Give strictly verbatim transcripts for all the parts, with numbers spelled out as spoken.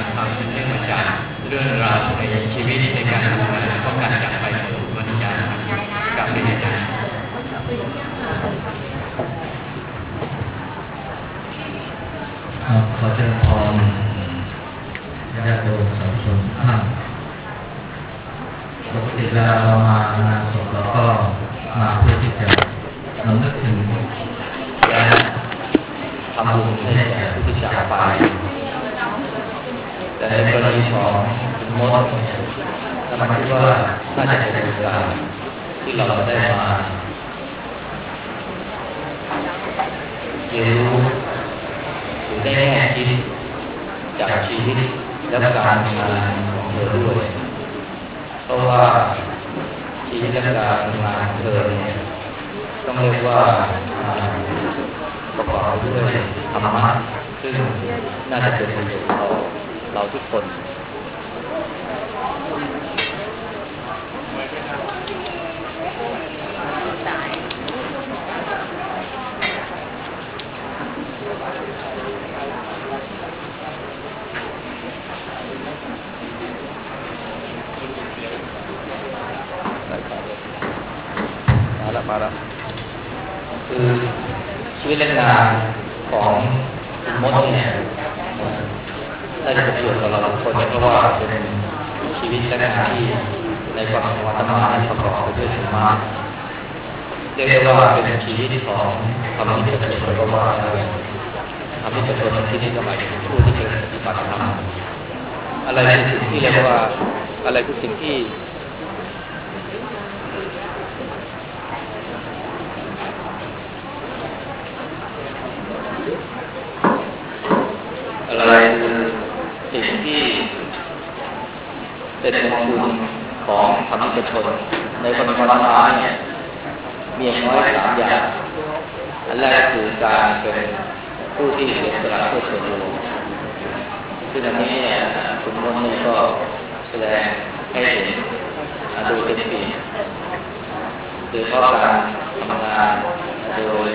ทำเนื่องมาจากเรื่องราวในชีวิตในการทำงานและก็การจากไปของครูบาอาจารย์กับเรียนอาจารย์ขอเชิญพรญาติโยมสาธุชนทุกท่านปกติเวลาเรามางานศพเราก็มาเพื่อที่จะรำลึกถึงและทำบุญให้แก่ผู้ที่จากไปแต่ในกรณีของคุณมดเนี่ยถ้ามันคิดว่าน่าจะเป็นโอกาสที่เราจะได้มาเรียนรู้หรือได้แง่คิดจากชีวิตและการทำงานของเธอด้วยเพราะว่าชีวิตและการทำงานของเธอเนี่ยต้องเรียกว่าประกอบด้วยธรรมะซึ่งน่าจะเป็นประโยชน์ต่อเราทุกคนมาแล้วมาแล้วคือชีวิตและงานของคุณมดเนี่ยน่าจะเป็นประโยชน์ต่อเราทุกคนเพราะว่าเป็นชีวิตและงานที่ในความสมรรถนะที่ประกอบไปด้วยธรรมะเรียกได้ว่าเป็นชีวิตของธรรมิกชนก็ว่าได้ธรรมิกชนที่นี่ก็หมายถึงผู้ที่เป็นปฏิบัติธรรมอะไรคือสิ่งที่เรียกว่าอะไรคือสิ่งที่อะไรคือสิ่งที่เป็นมงคลของธรรมิกชนในคนธรรมะเนี่ยมีอย่างน้อยสามอย่างอันแรกคือการเป็นผู้ที่เสียสละเพื่อส่วนรวมซึ่งอันนี้เนี่ยคุณมนต์ก็แสดงให้เห็นโดยเต็มที่โดยเฉพาะการทำงานโดย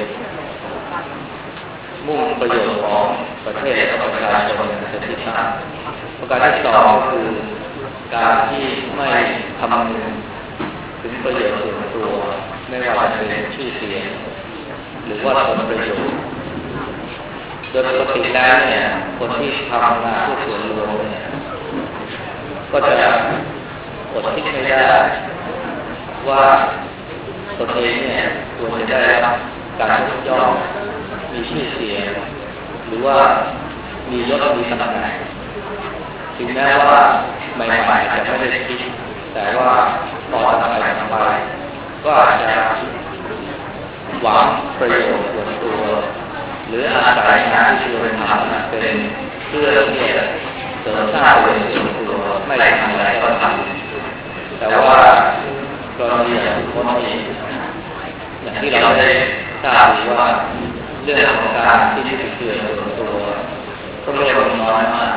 มุ่งประโยชน์ของประเทศและประชาชนเป็นที่ตั้งประการที่สองคือการที่ไม่คำนึงถึงประโยชน์ส่วนตัวไม่ว่าจะเป็นชื่อเสียงหรือว่าผลประโยชน์โดยปกติแล้วเนี่ยคนที่ทำงานเพื่อส่วนรวมเนี่ยก็จะอดคิดไม่ได้ว่าตนเองเนี่ยควรจะได้รับการยกย่องมีชื่อเสียงหรือว่ามียศมีตำแหน่งถึงแม้ว่าใหม่ๆจะไม่ได้คิดแต่ว่าต่อจากไปทำไปก็อาจจะหวังประโยชน์ส่วนตัวหรืออาศัยงานที่ตัวทำเป็นเพื่อที่จะเสริมสร้างประโยชน์ส่วนตัวไม่ทำอะไรก็ทำแต่ว่ากรณีอย่างคนนี้อย่างที่เราได้ทราบว่าเรื่องของการที่จะเสื่อมส่วนตัวก็เรียกว่าน้อยมาก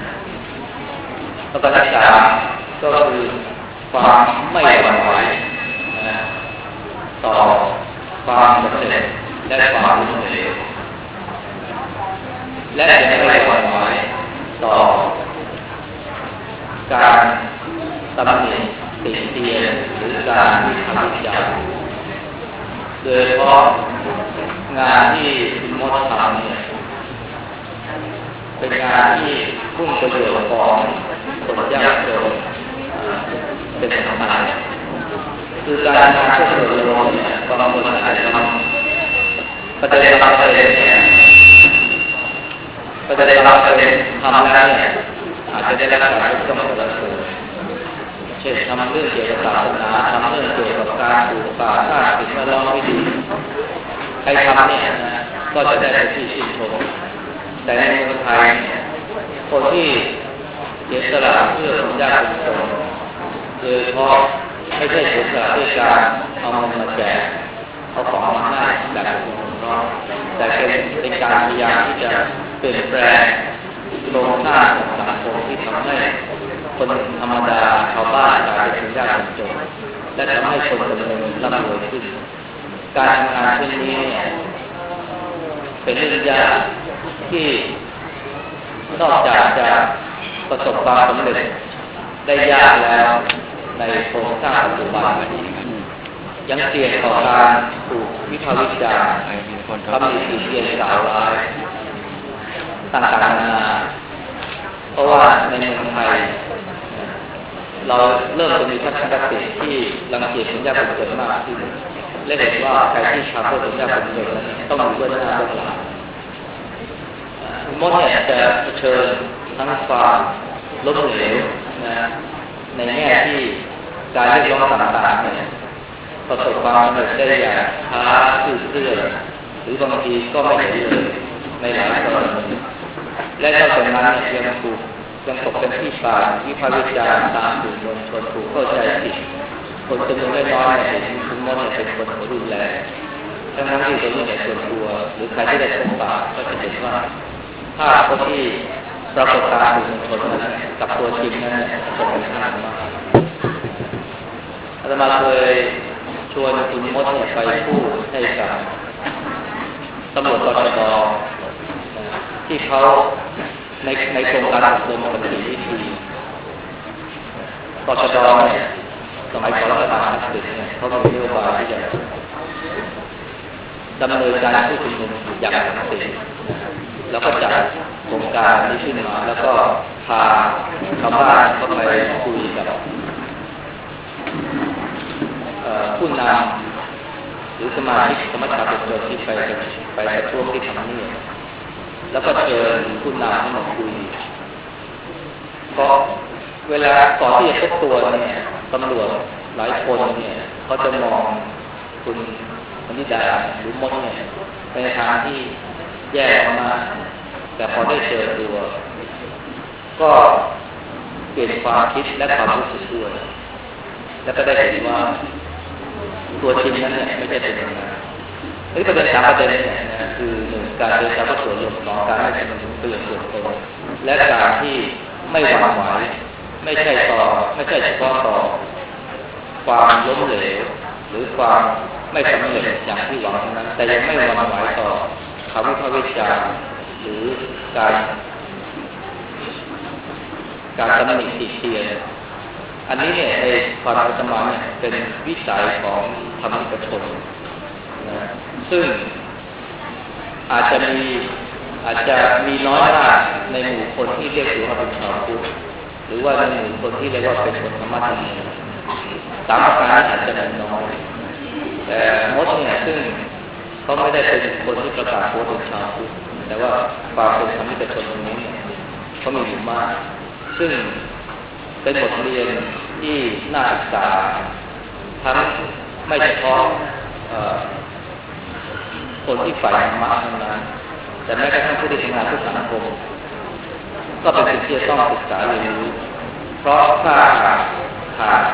ประการที่สามก็คือความไม่หวั่นไหวต่อความสำเร็จและความล้มเหลวและยังไม่หวั่นไหวต่อการตำหนิติเตียนหรือการวิพากษ์วิจารณ์โดยเฉพาะงานที่คุณมดทำเนี่ยเป็นงานที่มุ่งประโยชน์ของคนยากจนเป็นสำคัญคือการทำเพื่อส่วนรวมเนี่ยบางคนอาจจะทำประเด็นบางประเด็นเนี่ยประเด็นบางประเด็นทำแล้วเนี่ยอาจจะได้รับการยกย่องสรรเสริญเช่นทำเรื่องเกี่ยวกับศาสนาทำเรื่องเกี่ยวกับการปลูกป่าสร้างสิ่งแวดล้อมที่ดีใครทำเนี่ยก็จะได้ที่ชื่นชมแต่ในเมืองไทยเนี่ยคนที่เสียสละเพื่อคนยากจนโดยเฉพาะไม่ใช่เสียสละด้วยการเอาเงินมาแจกเอาของมาให้แบบสงเคราะห์แต่เป็นเป็นการพยายามที่จะเปลี่ยนแปลงโครงสร้างของสังคมที่ทำให้คนธรรมดาชาวบ้านกลายเป็นคนยากจนและทำให้คนจำนวนร่ำรวยขึ้นการทำงานเช่นนี้เนี่ยเป็นเรื่องยากที่นอกจากจะประสบความสำเร็จได้ยากแล้วในโครงสร้างปัจจุบันยังเสี่ยงต่อการถูกวิพากษ์วิจารณ์ตำหนิติเตียนกล่าวร้ายต่างๆนานาเพราะว่าในเมืองไทยเราเริ่มจะมีทัศนคติที่รังเกียจคนยากคนจนมากขึ้นและเห็นว่าใครที่ทำเพื่อคนยากคนจนต้องอยู่เบื้องหน้าเบื้องหลังคุณมดเนี่ยจะเผชิญทั้งความล้มเหลวนะในแง่ที่การเรียกร้องต่างๆเนี่ยประสบความสำเร็จได้อย่างช้าซื่อเรื่อยหรือบางทีก็ไม่เห็นเลยในหลายกรณีและนอกจากนั้นยังถูกยังตกเป็นที่ปากวิพากษ์วิจารณ์ตามสื่อมวลชนถูกเข้าใจผิดคนจำนวนไม่น้อยเห็นคุณมดเป็นคนรุนแรงทั้งทั้งที่ตัวนี้ในส่วนตัวหรือใครที่ได้พบปะก็จะเห็นว่าภาพที่ปรากฏตามสื่อมวลชนนั้นกับตัวจริงนั้นตรงกันข้ามมากอาตมาเคยชวนคุณมดเนี่ยไปพูดให้กับตำรวจตชด.ที่เขาในในโครงการอบรมปฏิบัติวิธีตชด.เนี่ยสมัยก่อนรัฐบาลทักษิณเนี่ยเขามีนโยบายที่จะดำเนินการผู้ชุมนุมอย่างสันติแล้วก็จัดโครงการนี้ขึ้นมาแล้วก็พาชาวบ้านเข้าไปคุยกับผู้นำหรือสมาชิกสมัชชาประชาชนที่ไปไปประท้วงที่ทำเนียบแล้วก็เชิญผู้นำให้มาคุยเพราะเวลาก่อนที่จะพบตัวเนี่ยตำรวจหลายคนเนี่ยเขาจะมองคุณมณิดาหรือมดเนี่ยในทางที่แย่มากแต่พอได้เจอตัวก็เปลี่ยนความคิดและความรู้สึกด้วยแล้วก็ได้เห็นว่าตัวจริงนั้นเนี่ยไม่ใช่เป็นอย่างนั้นนี่ประเด็นสามประเด็นเนี่ยนะคือหนึ่งการเดินตามส่วนรวมสองการให้เป็นประโยชน์ส่วนตนและการที่ไม่หวั่นไหวไม่ใช่ต่อไม่ใช่เฉพาะต่อความล้มเหลวหรือความไม่สำเร็จอย่างที่หวังนั้นแต่ยังไม่หวั่นไหวต่อคำวิพากษ์วิจารณ์หรือการการตำหนิติเตียนอันนี้เนี่ยในความอาตมาเนี่ยเป็นวิสัยของธรรมิกชนนะซึ่งอาจจะมีอาจจะมีน้อยมากในหมู่คนที่เรียกตัวว่าเป็นชาวพุทธหรือว่าในหมู่คนที่เรียกว่าเป็นคนธรรมะธรรมสามประการนี้อาจจะน้อยแต่มดเนี่ยซึ่งเขาไม่ได้เป็นคนที่ประกาศตัวเป็นชาวพุทธแต่ว่าความเป็นธรรมิกชนตรงนี้เนี่ยเขามีอยู่มากซึ่งเป็นบทเรียนที่น่าศึกษาทั้งไม่เฉพาะคนที่ฝ่ายธรรมะเท่านั้นแต่แม้กระทั่งผู้ที่ทำงานเพื่อสังคมก็เป็นสิ่งที่จะต้องศึกษาเรียนรู้เพราะถ้าขาด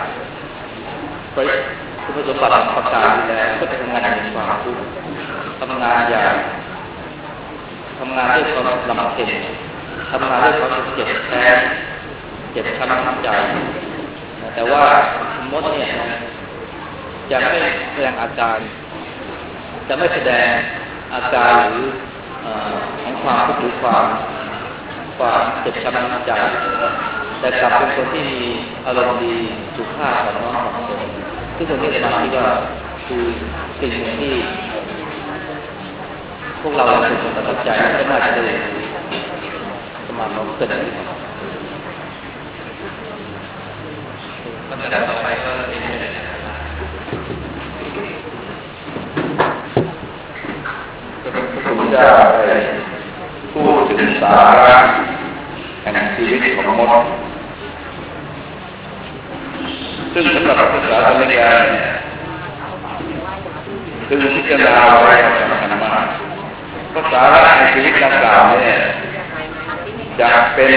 คุณสมบัติของประการนี้แล้วก็จะทำงานอย่างมีความทุกข์ทำงานอย่างทำงานด้วยความลำเค็ญทำงานด้วยความเจ็บแค้นเจ็บช้ำน้ำใจแต่ว่าคุณมดเนี่ยจะไม่แสดงอาการจะไม่แสดงอาการหรือของความทุกข์หรือความความเจ็บช้ำน้ำใจแต่กลับเป็นคนที่มีอารมณ์ดีสุภาพอ่อนน้อมถ่อมตนซึ่งคนที่มาที่ว่าคือสิ่งหนึ่งที่พวกเราเป็นคนประทับใจและน่าจะได้สมาธิเกิดขึ้นลำดับต่อไปก็เป็นเรื่องพระพุทธเจ้าได้พูดถึงสาระแห่งชีวิตของมดซึ่งสำหรับพุทธศาสนิกชนเนี่ยคือพิจารณาไว้สำคัญมากเพราะสาระแห่งชีวิตดังกล่าวเนี่ยจะเป็น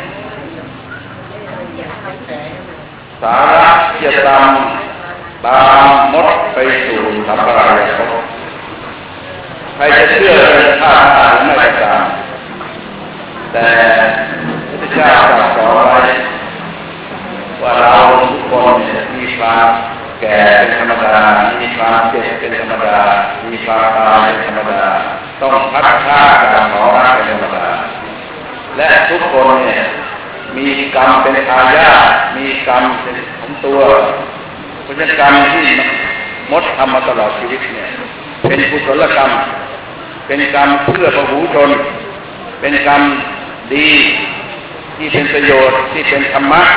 สาระที่จะตามตามมดไปสู่สัมปรายภพใครจะเชื่อเลยถ้าหรือไม่ก็ตามแต่พระพุทธเจ้าตรัสสอนไว้ว่าเราทุกคนมีความแก่เป็นธรรมดามีความเจ็บเป็นธรรมดามีความตายเป็นธรรมดาต้องพัดพรากจากของรักเป็นธรรมดาและทุกคนเนี่ยมีกรรมเป็นทายาทมีกรรมเป็นของตัวเพราะฉะนั้นกรรมที่มดทำมาตลอดชีวิตเนี่ยเป็นกุศลกรรมเป็นกรรมเพื่อพหูชนเป็นกรรมดีที่เป็นประโยชน์ที่เป็นธรรมะ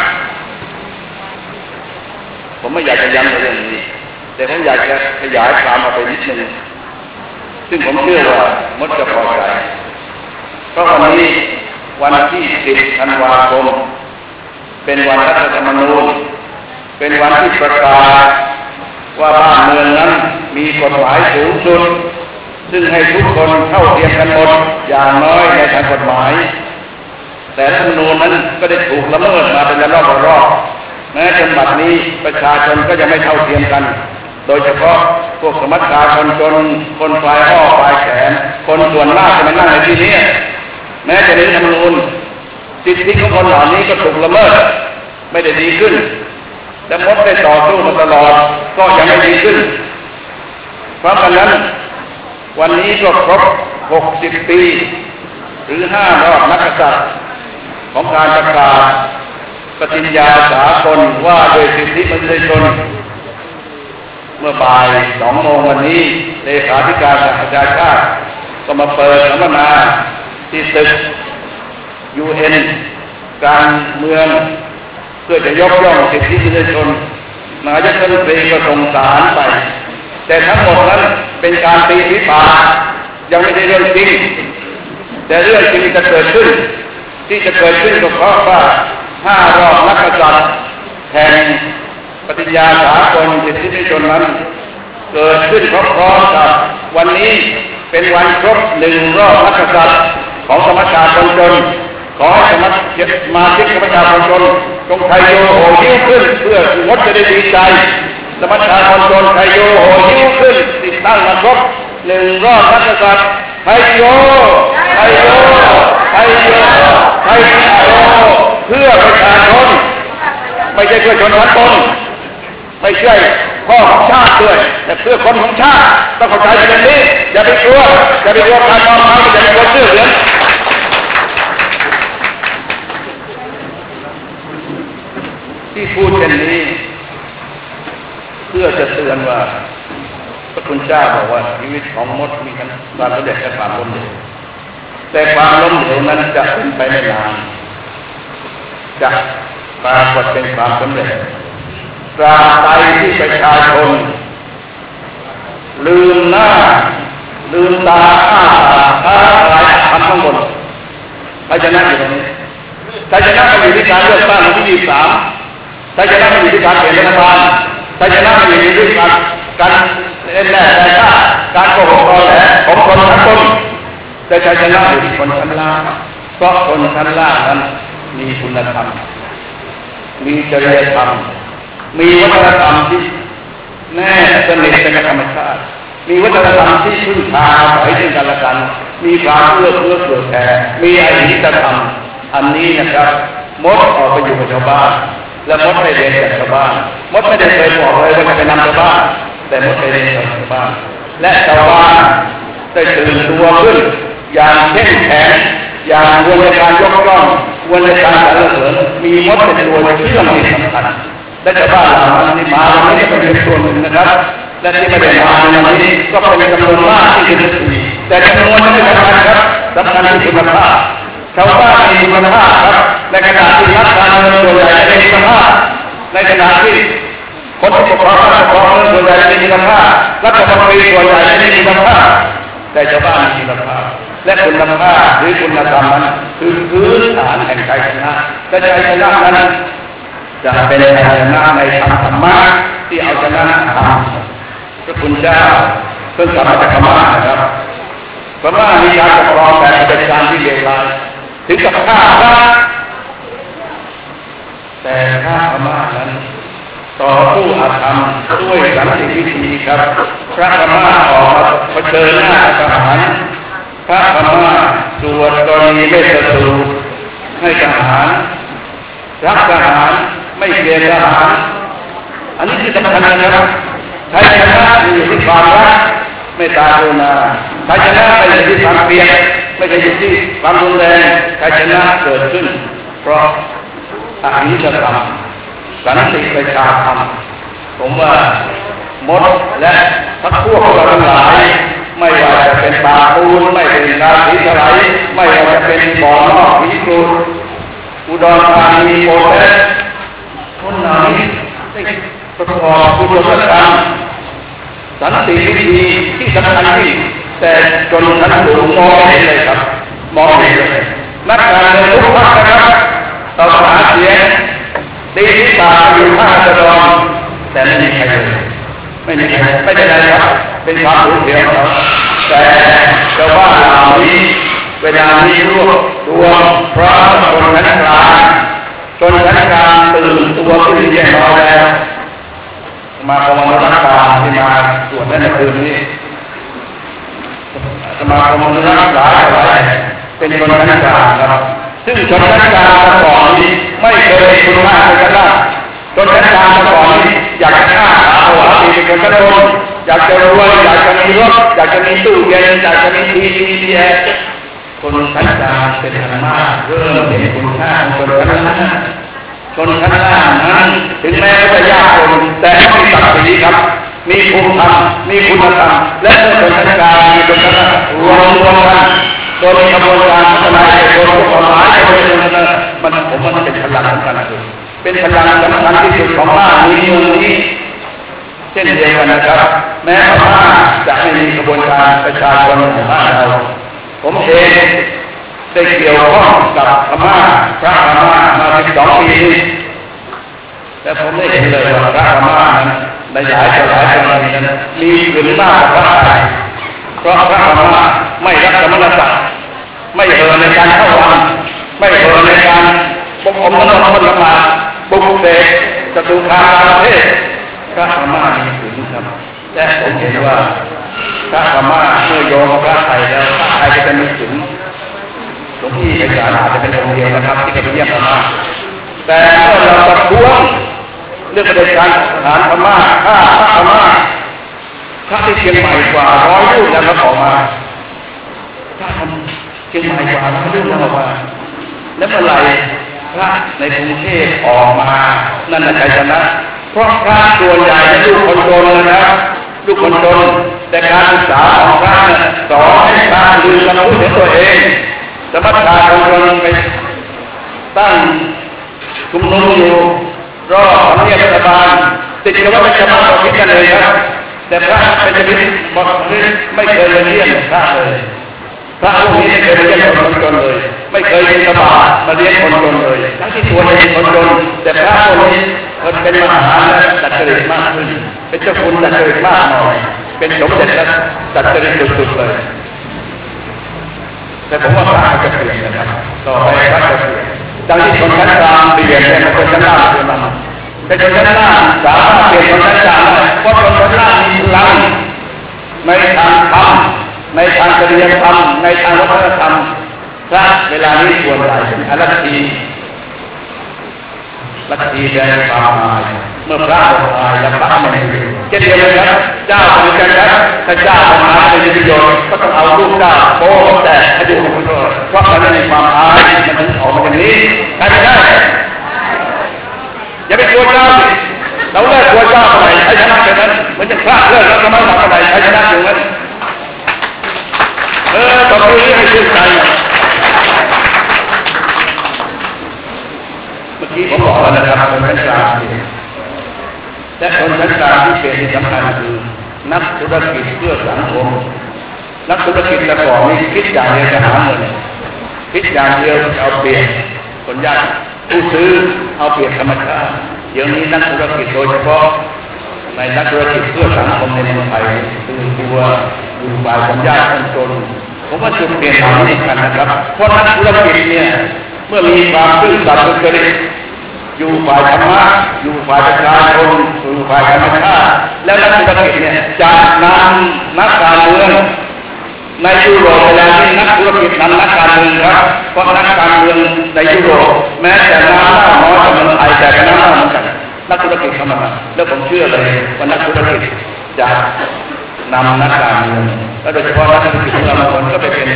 ผมไม่อยากจะย้ำในเรื่องนี้แต่ผมอยากจะขยายความมาไปนิดนึงซึ่งผมเชื่อว่ามดจะพอใจเพราะวันนี้วันที่สิบธันวาคมเป็นวันรัฐธรรมนูญเป็นวันที่ประกาศว่าบ้านเมืองนั้นมีกฎหมายสูงสุดซึ่งให้ทุกคนเท่าเทียมกันหมดอย่างน้อยในทางกฎหมายแต่รัฐธรรมนูญนั้นก็ได้ถูกละเมิดมาเป็นระลอกระลอกแม้จนบัดนี้ประชาชนก็ยังไม่เท่าเทียมกันโดยเฉพาะพวกสมัชชาคนจนคนปลายอ้อปลายแขนคนส่วนมากจะมานั่งในที่นี้แม้จะในรัฐธรรมนูญสิทธิของคนเหล่านี้ก็ถูกละเมิดไม่ได้ดีขึ้นและมดได้ต่อสู้มาตลอดก็ยังไม่ดีขึ้นเพราะฉะนั้นวันนี้ก็ครบหกสิบปีหรือห้ารอบนักษัตริย์ของการประกาศปฏิญญาสากลว่าโดยสิทธิมนุษยชนเมื่อบ่ายสองโมงวันนี้เลขาธิการสหประชาชาติก็มาเปิดสัมมนาที่ตึก ยู เอ็น กลางเมืองเพื่อจะยกย่องสิทธิมนุษยชนนายกรัฐมนตรีก็ส่งสารไปแต่ทั้งหมดนั้นเป็นการตีพิพาทยังไม่ได้เรื่องจริงแต่เรื่องจริงจะเกิดขึ้นที่จะเกิดขึ้นก็เพราะว่าห้ารอบนักษัตริย์แห่งปฏิญญาสากลสิทธิมนุษยชนนั้นเกิดขึ้นพร้อมๆกับวันนี้เป็นวันครบหนึ่งรอบนักษัตริย์ของสมัชชาคนจนขอให้สมาชิกสมาชิกสมัชชาคนจนจงไทยโยโหยิ้วขึ้นเพื่องดจะได้ดีใจสมัชชาคนจนไทยโยโหยิ้วขึ้นติดตั้งมาครบหนึ่งรอบนักษัตริย์ไทยโยไทยโยไทยโยไทยโยเพื่อประชาชนไม่ใช่เพื่อชนชั้นบนไม่ใช่พ่อของชาติด้วยแต่เพื่อคนของชาติต้องเข้าใจประเด็นนี้อย่าไปกลัวอย่าไปกลัวการมองเขาอย่าไปกลัวชื่อเหลืองที่พูดเช่นนี้เพื่อจะเตือนว่าพระคุณเจ้าบอกว่าชีวิตของมดมีการสำเร็จและความล้มเหลวแต่ความล้มเหลวนั้นจะเป็นไปไม่นานจะปรากฏเป็นความสำเร็จตราบใดที่ประชาชนลืมหน้าลืมตาอ้าปากค้าขายทำข้างบนชัยชนะอยู่ตรงนี้ชัยชนะมันอยู่ที่การเลือกตั้งวันที่ยี่สิบสามชัยชนะมันอยู่ที่การเปลี่ยนรัฐบาลชัยชนะมันอยู่ที่การการเล่นแร่แต่ชาติการโกหกตอแหลของคนทั้งคนแต่ชัยชนะอยู่ที่คนชั้นล่างเพราะคนชั้นล่างนั้นมีคุณธรรมมีจริยธรรมมีวัฒนธรรมที่แน่สนิทเป็นธรรมชาติมีวัฒนธรรมที่พึ่งพาอาศัยซึ่งกันและกันมีความเอื้อเฟื้อเผื่อแผ่มีอหิงสธรรมอันนี้นะครับมดออกไปอยู่กับชาวบ้านและมดไม่เรียนจากชาวบ้านมดไม่ได้เคยบอกเลยว่าจะไปนำชาวบ้านแต่มดไปเรียนจากชาวบ้านและชาวบ้านได้ตื่นตัวขึ้นอย่างเข้มแข็งอย่างควรในการยกย่องควรในการสรรเสริญมีมดเป็นตัวเชื่อมที่สำคัญและชาวบ้านเหล่านั้นที่มาวันนี้ก็เป็นส่วนหนึ่งนะครับและที่ไม่ได้มาในวันนี้ก็เป็นจำนวนมากที่เป็นสี่แต่จำนวนไม่สำคัญครับสำคัญที่คุณภาพชาวบ้านมีคุณภาพครับในขณะที่รัฐการเงินส่วนใหญ่ไม่มีคุณภาพในขณะที่คนที่ปกครองราชการเงินส่วนใหญ่ไม่มีคุณภาพรัฐมนตรีส่วนใหญ่ไม่มีคุณภาพแต่ชาวบ้านมีคุณภาพและคุณภาพหรือคุณธรรมนั้นคือพื้นฐานแห่งชัยชนะและชัยชนะนั้นจะเป็นชัยชนะในทางธรรมะที่เอาชนะธรรมพระคุณเจ้าเพิ่งกลับมาจากพม่านะครับพม่ามีการปกครองแบบเผด็จการที่เลวร้ายถึงกับฆ่าพระแต่ฆ่าพม่านั้นต่อสู้อาธรรมด้วยสันติวิธีครับพระพม่าออกมาเผชิญหน้าทหารพระพม่าสวดกรณีเมตตาสูตรให้ทหารรักทหารไม่เกลียดทหารอันนี้คือสำคัญนะครับชัยชนะอยู่ที่ความรักไม่ตาโกนาชัยชนะไม่ใช่ที่ความเกลียดไม่ใช่อยู่ที่ความรุนแรงชัยชนะเกิดขึ้นเพราะอหิงสธรรมสันติประชาธรรมผมว่ามดและพรรคพวกเราทั้งหลายไม่ว่าจะเป็นป่าปูนไม่เป็นราศีสไลไม่ว่าจะเป็นบ่อนอกผีกรูดอุดรธานีโปแลคนเหล่านี้ได้ประกอบกุศลกรรมสันติวิธีที่สำคัญที่แต่จนชั้นสูงมองไม่เห็นเลยครับมองไม่เห็นเลยนักการเมืองทุกพรรคนะครับต่อหาเสียงดีที่ตาอยู่ข้างจะดอนแต่ไม่มีใครเลยไม่มีใครไม่เป็นไรครับเป็นความสูญเสียของเราแต่ชาวบ้านเหล่านี้เวลานี้รวบรวมเพราะชนชั้นกลางชนชั้นกลางตื่นตัวขึ้นเรียบร้อยแล้วมาคมรักษาที่มาตรวจในคืนนี้สมาคมรักษาอะไรเป็นชนชั้นกลางครับซึ่งชนชั้นกลางเมื่อก่อนนี้ไม่เคยคุณค่าเป็นกันได้ชนชั้นกลางเมื่อก่อนนี้อยากจะฆ่าเอาหาดีเป็นคนชั้นบนอยากจะรวยอยากจะมีรถอยากจะมีตู้เย็นอยากจะมีทีวีดีแอร์คนชั้นกลางเป็นอันมากเริ่มเห็นคุณค่าของชนชั้นล่างชนชั้นล่างนั้นถึงแม้จะยากจนแต่มีศักดิ์ศรีครับมีภูมิธรรมมีคุณธรรมและเมื่อชนชั้นกลางมีชนชั้นล่างรวมตัวกันโดยกระบวนการพัฒนาโดยกฎหมายโดยมันผมมันเป็นพลังสำคัญที่เป็นพลังสำคัญที่สุดของบ้านนี้เมืองนี้เช่นเดียวกันนะครับแม้ว่าจะไม่มีกระบวนการประชาชนของบ้านเราผมเองได้เกี่ยวข้องกับพม่าพระพม่ามาสิบสองปีนี้แต่ผมได้เห็นเลยว่าพระพม่านั้นในหลายต่อหลายกรณีนั้นมีขึ้นมากกว่าพระไทยเพราะพระพม่าไม่รับสมณศักดิ์ไม่เอ่อในการเข้าวังไม่เอ่อในการปกครองมนุษย์คนละมาบุกเสกจตุคามประเทศพระพม่ามีถึงครับแต่ผมเห็นว่าพระพม่าเมื่อโยงกับพระไทยแล้วพระไทยจะมีถึงหลวงพี่ในศาลอาจจะเป็นองค์เดียวนะครับที่จะไปเยี่ยมพม่าแต่เมื่อเราประท้วงเรื่องประเด็นการทหารพม่าฆ่าพระพม่าพระที่เชียงใหม่กว่าร้อยรูปแล้วก็ออกมาพระทำเชียงใหม่กว่าร้อยรูปแล้วออกมาแล้วเมื่อไหร่พระในกรุงเทพออกมานั่นใครชนะเพราะพระส่วนใหญ่เป็นลูกคนจนนะครับลูกคนจนแต่การศึกษาของพระสอนให้พระลืมคำพูดของตัวเองสมัชชาคนจนไปตั้งชุมนุมอยู่รอทำเนียบรัฐบาลติดกับว่าเป็นชาวบ้านเราคิดกันเลยครับแต่พระเป็นชนิดบอกไม่เคยเรียนพระเลยพระองค์นี้ไม่เคยเรียนคนจนเลยไม่เคยเป็นสบามาเรียนคนจนเลยทั้งที่ตัวเองคนจนแต่พระองค์นี้มันเป็นมหาและดัดจริตมากขึ้นเป็นเจ้าคุณดัดจริตมากหน่อยเป็นสมเด็จและดัดจริตสุดๆเลยแต่ผมว่าพระจะเปลี่ยนนะครับต่อไปพระจะเปลี่ยนดังที่ชนชั้นกลางเปลี่ยนเป็นชนชั้นล่างเปลี่ยนมาแต่ชนชั้นล่างสามารถเปลี่ยนชนชั้นกลางได้เพราะชนชั้นล่างมีพลังในทางธรรมในทางจริยธรรมในทางวัฒนธรรมพระเวลานี้ส่วนใหญ่เป็นอลัทธิลัทธิแดงความอายเมื่อพระออกอายแล้วพระไม่อยู่เช่นเดียวกันครับเจ้าเป็นกันครับถ้าเจ้าออกมาเป็นประโยชน์ก็ต้องเอาลูกเจ้าโป้แต่ให้ดูของเราเพราะมันมีความอายมันถึงออกมาอย่างนี้ใช่ไหมได้อย่าไปกลัวเจ้าสิเราเลิกกลัวเจ้าเมื่อไหร่ใช้ชนะแบบนั้นเหมือนอย่างพระเลิกแล้วก็ไม่ทำอะไรใช้ชนะอย่างนั้นเออตอนนี้ให้ชื่นใจเมื่อกี้ผมบอกแล้วนะครับคนชั้นกลางและคนชั้นกลางที่เป็นสำคัญคือนักธุรกิจเพื่อสังคมนักธุรกิจแต่ก่อนนี้คิดอย่างเดียวจะหาเงินคิดอย่างเดียวจะเอาเปรียบคนยากผู้ซื้อเอาเปรียบธรรมชาติเดี๋ยวนี้นักธุรกิจโดยเฉพาะในนักธุรกิจเพื่อสังคมในเมืองไทยคือตัวอยู่ฝ่ายคนยากคนจนผมว่าจุดเปลี่ยนทางนี้กันนะครับเพราะนักธุรกิจเนี่ยเมื่อมีความซื่อสัตย์สุจริตอยู่ฝ่ายธรรมะอยู่ฝ่ายประชาชนอยู่ฝ่ายธรรมชาติแล้วนักธุรกิจเนี่ยจะนำนักการเมืองในยุโรปเวลาที่นักธุรกิจนำนักการเมืองครับเพราะนักการเมืองในยุโรปแม้แต่น้ำหน้าน้อยกว่าเมืองไทยแต่ก็น้ำหน้าเหมือนกันนักธุรกิจเข้ามาแล้วผมเชื่อเลยว่านักธุรกิจจะนำนักการเมืองและโดยเฉพาะนักธุรกิจของเราบางคนก็ไปเป็น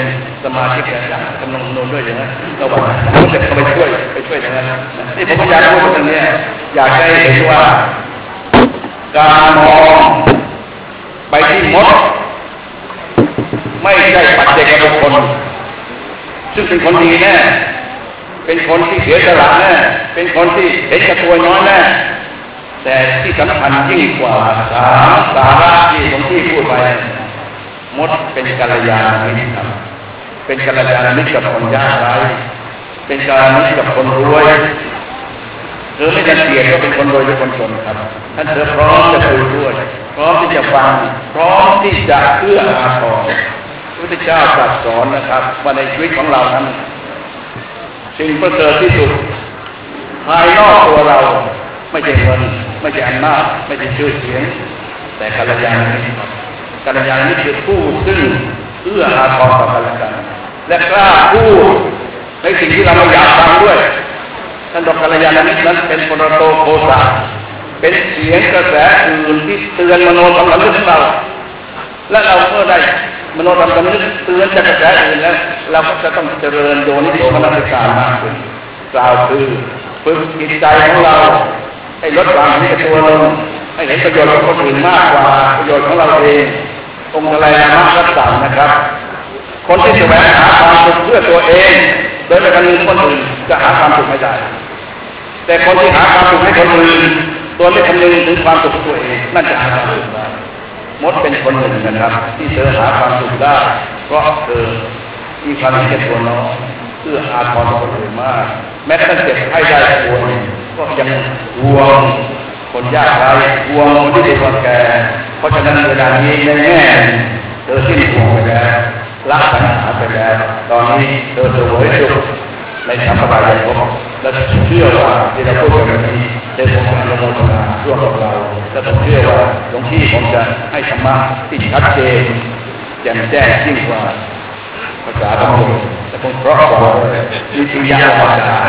สมาชิกอย่างกำลังนนด้วยอย่างนั้นระหว่างผมจะเข้าไปช่วยไปช่วยอย่างนั้นนี่ผมพยายามพูดตรงนี้อยากให้เห็นว่าการมองไปที่มดไม่ใช่ปัจเจกบุคคลซึ่งเป็นคนดีแน่เป็นคนที่เสียสละแน่เป็นคนที่เห็นแก่ตัวน้อยแน่แต่ที่สำคัญยิ่งกว่าสามสาระที่หลวงพี่พูดไปมดเป็นกัลยาณมิตรครับเป็นกัลยาณมิตรกับคนยากไร้เป็นกัลยาณมิตรกับคนรวยเธอไม่รังเกียจก็เป็นคนรวยหรือคนจนครับท่านเธอพร้อมจะคุยด้วยพร้อมที่จะฟังพร้อมที่จะเอื้ออาทรพระพุทธเจ้าตรัสสอนนะครับว่าในชีวิตของเรานั้นสิ่งประเสริฐที่สุดภายนอกตัวเราไม่ใช่เงินไม่ใช่อำนาจไม่ใช่ชื่อเสียงแต่กัลยาณมิตรกัลยาณมิตรคือผู้ซึ่งเอื้ออาทรต่อกันและกันและกล้าพูดในสิ่งที่เราไม่อยากฟังด้วยท่านดอกกัลยาณมิตรนั้นเป็นปรโตโคสะเป็นเสียงกระแสอื่นที่เตือนมโนธรรมสำนึกของเราและเราเมื่อได้มโนธรรมสำนึกเตือนจากกระแสอื่นแล้วเราก็จะต้องเจริญโยนิโสมนสิการมากขึ้นกล่าวคือฝึกจิตใจของเราให้ลดความเห็นแก่ตัวลงให้เห็นประโยชน์ของคนอื่นมากกว่าประโยชน์ของเราเององค์อะไรมากรักษานะครับคนที่แสวงหาความสุขเพื่อตัวเองโดยไม่คำนึงคนอื่นจะหาความสุขไม่ได้แต่คนที่หาความสุขให้คนอื่นโดยไม่คำนึงถึงความสุขตัวเองนั่นจะหาความสุขได้มดเป็นคนหนึ่งนะครับที่เธอหาความสุขได้เพราะเธอมีความเห็นแก่ตัวน้อยเอื้ออาทรต่อคนอื่นมากแม้กระทั่งเจ็บไข้ได้ป่วยก็ยังห่วงคนยากไร้ห่วงคนที่ถูกแก่เพราะฉะนั้นเวลานี้ในแง่เธอสิ้นห่วงไปแล้วละสังขารไปแล้วตอนนี้เธอเสวยสุขในธรรมบายภพและเชื่อว่าที่เราพูดกันวันนี้เธอคงจะอนุโมทนาร่วมกับเราและผมเชื่อว่าหลวงพี่ผมจะให้ธรรมะที่ชัดเจนแจ่มแจ้งยิ่งกว่าภาษาบาลีแต่คงเพราะกว่าวิทยาภาษา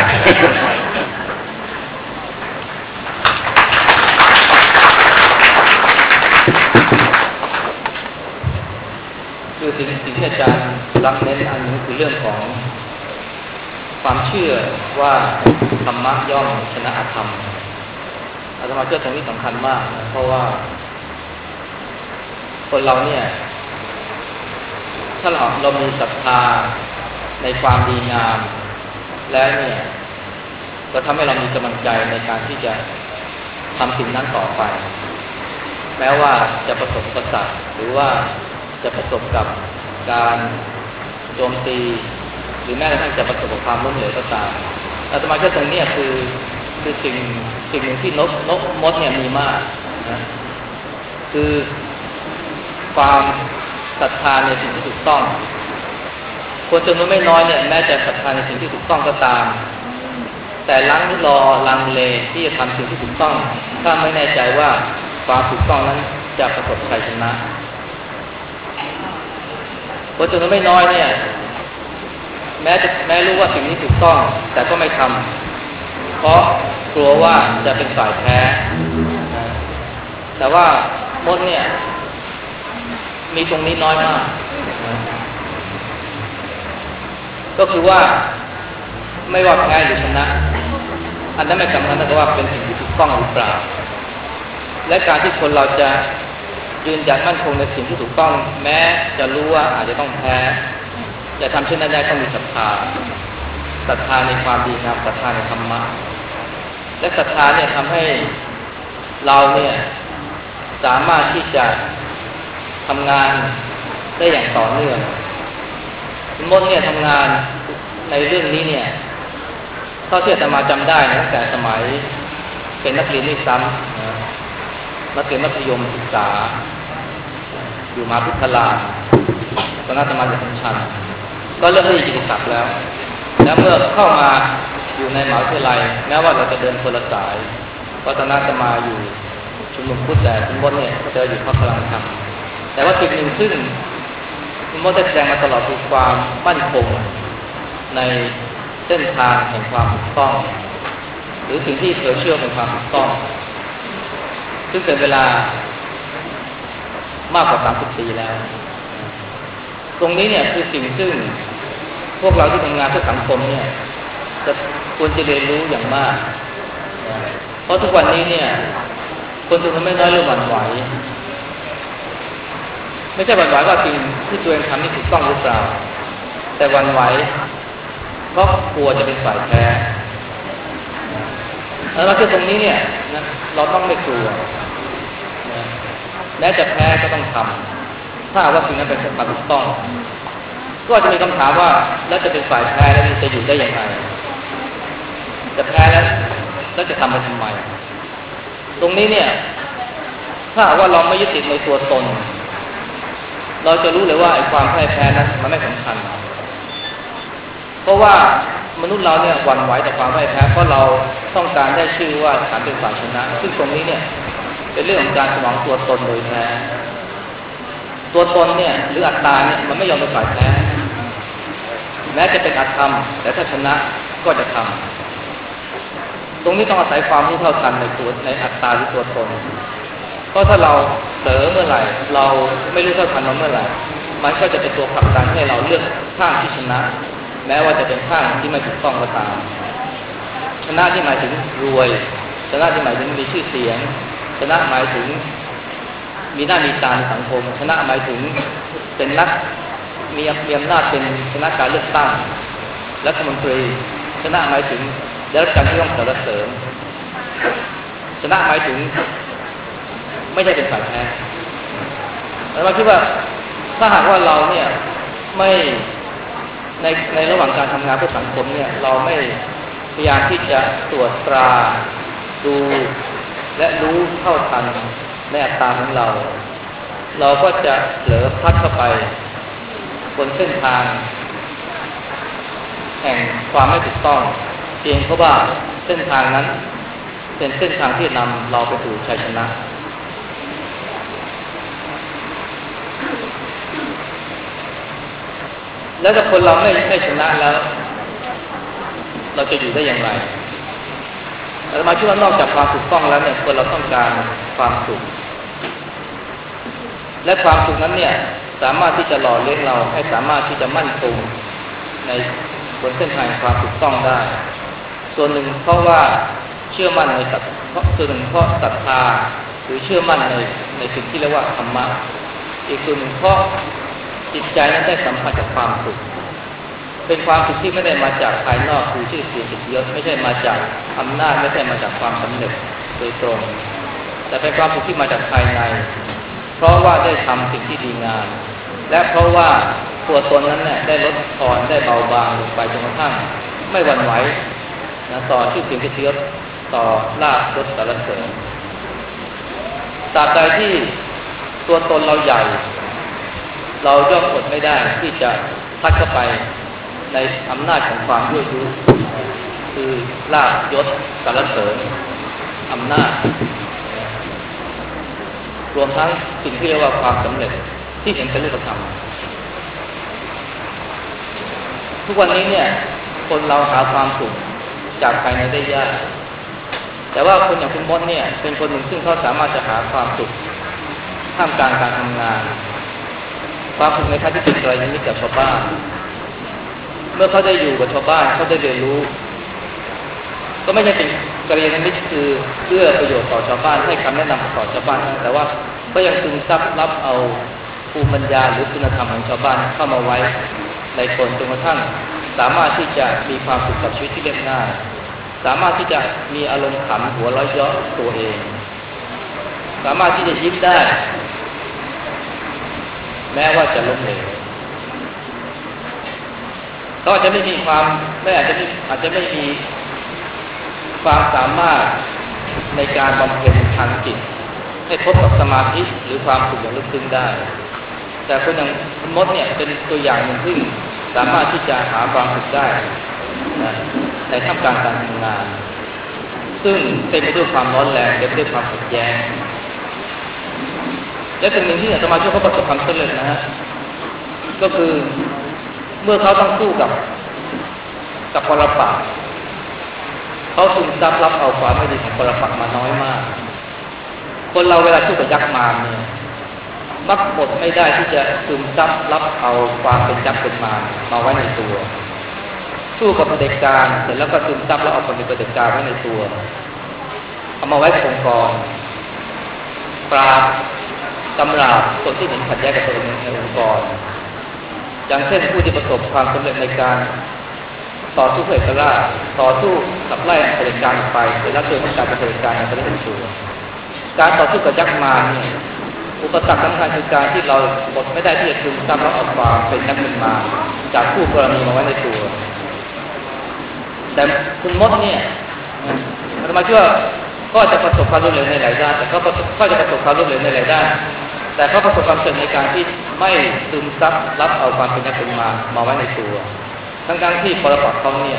คือสิ่งสิ่งที่อาจารย์รักเน้นอันนี้คือเรื่องของความเชื่อว่าธรรมะย่อมชนะอธรรมอาตมาเชื่อตรงนี้สำคัญมากนะเพราะว่าคนเราเนี่ยถ้าเราเรามีศรัทธาในความดีงามแล้วเนี่ยก็ทำให้เรามีกำลังใจในการที่จะทำสิ่งนั้นต่อไปแม้ว่าจะประสบอุปสรรคหรือว่าจะประสบกับการโจมตีหรือแม้กระทั่งจะประสบกับความล้มเหลวก็ตามอาตมาเชื่อตรงนี้คือคือสิ่งสิ่งหนึ่งที่นกนกมดเนี่ยมีมากนะคือความศรัทธาในสิ่งที่ถูกต้องคนจำนวนไม่น้อยเนี่ยแม้จะศรัทธาในสิ่งที่ถูกต้องก็ตามแต่ลังรอลังเลที่จะทำสิ่งที่ถูกต้องถ้าไม่แน่ใจว่าความถูกต้องนั้นจะประสบชัยชนะคนจำนวนไม่น้อยเนี่ยแม้จะแม้รู้ว่าสิ่งนี้ถูกต้องแต่ก็ไม่ทำเพราะกลัวว่าจะเป็นฝ่ายแพ้แต่ว่ามดเนี่ยมีตรงนี้น้อยมากก็คือว่าไม่ว่าแพ้หรือชนะอันนั้นไม่สำคัญแต่ว่าเป็นสิ่งที่ถูกต้องหรือเปล่าและการที่คนเราจะยืนหยัดมั่นคงในสิ่งที่ถูกต้องแม้จะรู้ว่าอาจจะต้องแพ้จะทำเช่นนั้นได้ต้องมีศรัทธาศรัทธาในความดีงามศรัทธาในธรรมะและศรัทธาเนี่ยทำให้เราเนี่ยสามารถที่จะทำงานได้อย่างต่อเนื่องคุณมดเนี่ยทำงานในเรื่องนี้เนี่ยเท่าที่อาตมาจำได้ตั้งแต่สมัยเป็นนักเรียนนี่ซ้ำนะนักเรียนมัธยมศึกษาอยู่มหาวิทยาลัยตอนนั้นอาตมาอยู่ชั้นชั้นก็เริ่มได้กิจศักดิ์แล้วแล้วเมื่อเข้ามาอยู่ในมหาวิทยาลัยแม้ว่าเราจะเดินคนละสายเพราะตอนนั้นอาตมาอยู่ชุมนุมพุทธแต่คุณมดเนี่ยเจออยู่พรรคพลังธรรมแต่ว่าสิ่งหนึ่งซึ่งคุณมดได้แสดงมาตลอดคือความมั่นคงในเส้นทางแห่งความถูกต้องหรือสิ่งที่เธอเชื่อเป็นความถูกต้องซึ่งเป็นเวลามากกว่าสามสิบปีแล้วตรงนี้เนี่ยคือสิ่งซึ่งวกเราที่ทำงานเพื่อสังคมเนี่ยจะควรจะเรียนรู้อย่างมากเพราะทุกวันนี้เนี่ยคนจำนวนไม่น้อยเริ่มหวั่นไหวไม่ใช่หวั่นไหวว่าสิ่งที่ตัวเองทำนี่ถูกต้องหรือเปล่าแต่หวั่นไหวเพราะกลัวจะเป็นฝ่ายแพ้แล้วมาคือตรงนี้เนี่ยนะเราต้องไม่กลัวนะแม้จะแพ้ก็ต้องทำถ้าว่าสิ่งนั้นเป็นความถูกต้องก็จะมีคำถามว่าแล้วจะเป็นฝ่ายแพ้แล้วจะอยู่ได้ยังไงจะแพ้แล้วแล้วจะทำไปทำไมตรงนี้เนี่ยถ้าว่าเราไม่ยึดติดในตัวตนเราจะรู้เลยว่าไอ้ความพ่ายแพ้นั้นมันไม่สำคัญเพราะว่ามนุษย์เราเนี่ยหวั่นไหวต่อความพ่ายแพ้เพราะเราต้องการได้ชื่อว่าฉันเป็นฝ่ายชนะซึ่งตรงนี้เนี่ยเป็นเรื่องของการสนองตัวตนโดยแท้ตัวตนเนี่ยหรืออัตตาเนี่ยมันไม่ยอมเป็นฝ่ายแพ้แม้จะเป็นอธรรมแต่ถ้าชนะก็จะทำตรงนี้ต้องอาศัยความรู้เท่าทันในตัวในอัตตาหรือตัวตนเพราะถ้าเราเผลอเมื่อไหร่เราไม่รู้เท่าทันมันเมื่อไหร่มันก็จะเป็นตัวผลักดันให้เราเลือกข้างที่ชนะแม้ว่าจะเป็นข้างที่ไม่ถูกต้องก็ตามชนะที่หมายถึงรวยชนะที่หมายถึงมีชื่อเสียงชนะหมายถึงมีหน้ามีตาในสังคมชนะหมายถึงเป็นนักมีมีอำนาจเป็นชนะการเลือกตั้งรัฐมนตรีชนะหมายถึงได้รับการที่ต้องสรรเสริญชนะหมายถึงไม่ใช่เป็นฝ่ายแพ้แล้วเราคิดว่าถ้าหากว่าเราเนี่ยไม่ในในระหว่างการทำงานเพื่อสังคมเนี่ยเราไม่พยายามที่จะตรวจตราดูและรู้เท่าทันในอัตตาของเราเราก็จะเผลอพลัดเข้าไปบนเส้นทางแห่งความไม่ถูกต้องเพียงเพราะว่าเส้นทางนั้นเป็นเส้นทางที่นำเราไปสู่ชัยชนะแล้วถ้าคนเราไม่ไม่ชนะแล้วเราจะอยู่ได้อย่างไรอาตมาคิดว่านอกจากความถูกต้องแล้วเนี่ยคนเราต้องการความสุขและความสุขนั้นเนี่ยสามารถที่จะหล่อเลี้ยงเราให้สามารถที่จะมั่นคงในบนเส้นทางความถูกต้องได้ส่วนหนึ่งเพราะว่าเชื่อมั่นในศรัทธาเพราะส่วนหนึ่งเพราะศรัทธาหรือเชื่อมั่นในในสิ่งที่เรียกว่าธรรมะอีกส่วนหนึ่งเพราะจิตใจนั้นได้สัมผัสกับความสุขเป็นความสุขที่ไม่ได้มาจากภายนอกคือชื่อเสียงเกียรติยศไม่ใช่มาจากอำนาจไม่ใช่มาจากความสำเร็จโดยตรงแต่เป็นความสุขที่มาจากภายในเพราะว่าได้ทำสิ่งที่ดีงามและเพราะว่าตัวตนนั้นเนี่ยได้ลดทอนได้เบาบางลงไปจนกระทั่งไม่หวั่นไหวนะต่อชื่อเสียงเกียรติยศต่อลาภยศสรรเสริญตราบใดที่ตัวตนเราใหญ่เราย่อมอดไม่ได้ที่จะพัดเข้าไปในอำนาจของความยั่วยุคือลาภยศสรรเสริญอำนาจรวมทั้งสิ่งที่เรียกว่าความสำเร็จที่เห็นเป็นรูปธรรมทุกวันนี้เนี่ยคนเราหาความสุขจากภายในได้ยากแต่ว่าคนอย่างคุณมดเนี่ยเป็นคนหนึ่งซึ่งเขาสามารถจะหาความสุขท่ามกลางการทำงานความสุขในทางที่เป็นกัลยาณมิตรกับชาวบ้านเมื่อเขาได้อยู่กับชาวบ้านเขาได้เรียนรู้ก็ไม่ใช่เป็นกัลยาณมิตรคือเพื่อประโยชน์ต่อชาวบ้านให้คำแนะนำต่อชาวบ้านแต่ว่าก็ยังซึมซับรับเอาภูมิปัญญาหรือคุณธรรมของชาวบ้านเข้ามาไว้ในตนจนกระทั่งสามารถที่จะมีความสุขกับชีวิตที่เรียบง่ายสามารถที่จะมีอารมณ์ขำหัวเราะเยาะตัวเองสามารถที่จะยิ้มได้แม้ว่าจะล้มเหลวเขาอาจจะไม่มีความไม่อาจจะไม่อาจจะไม่มีความสามารถในการบำเพ็ญทางจิตให้พบกับสมาธิหรือความสุขอย่างลึกซึ้งได้แต่คนอย่างคุณมดเนี่ยเป็นตัวอย่างหนึ่งที่สามารถที่จะหาความสุขได้ในท่ามกลางการทำงานซึ่งเต็มไปด้วยความร้อนแรงเต็มไปด้วยความขัดแย้งและสิ่งหนึ่งที่อาตมาช่วยเขาประสบความสำเร็จนะฮะก็คือเมื่อเขาต้องสู้กับกับปรปักษ์เขาซึมซับรับเอาความไม่ดีของปรปักษ์มาน้อยมากคนเราเวลาสู้กับยักษ์มารเนี่ยมักหมดไม่ได้ที่จะซึมซับรับเอาความเป็นยักษ์เป็นมารมาไว้ในตัวสู้กับเผด็จการเสร็จแล้วก็ซึมซับแล้วเอาความเป็นเผด็จการไว้ในตัวเอามาไว้ในองค์กรปราบกำราบคนที่เห็นขัดแย้งกับตัวเองในองค์กรอย่างเช่นผู้ที่ประสบความสำเร็จในการต่อสู้เพื่อเอกราชต่อสู้ขับไล่เผด็จการไปเสร็จแล้วตัวต้องการเป็นเผด็จการในประเทศตัวการต่อสู้กับยักษ์มารเนี่ยอุปสรรคสำคัญคือการที่เราอดไม่ได้ที่จะซึมซับแล้วเอาความเป็นนักเป็นมาจากผู้กรณีมาไว้ในตัวแต่คุณมดเนี่ยอาตมาเชื่อก็จะประสบความสำเร็จในหลายด้านแต่เขาก็จะประสบความสำเร็จในหลายด้านแต่เขาประสบความสำเร็จในการที่ไม่ซึมซับรับเอาความเป็นนักเป็นมามาไว้ในตัวทั้งๆที่ปรปักษ์เขาเนี่ย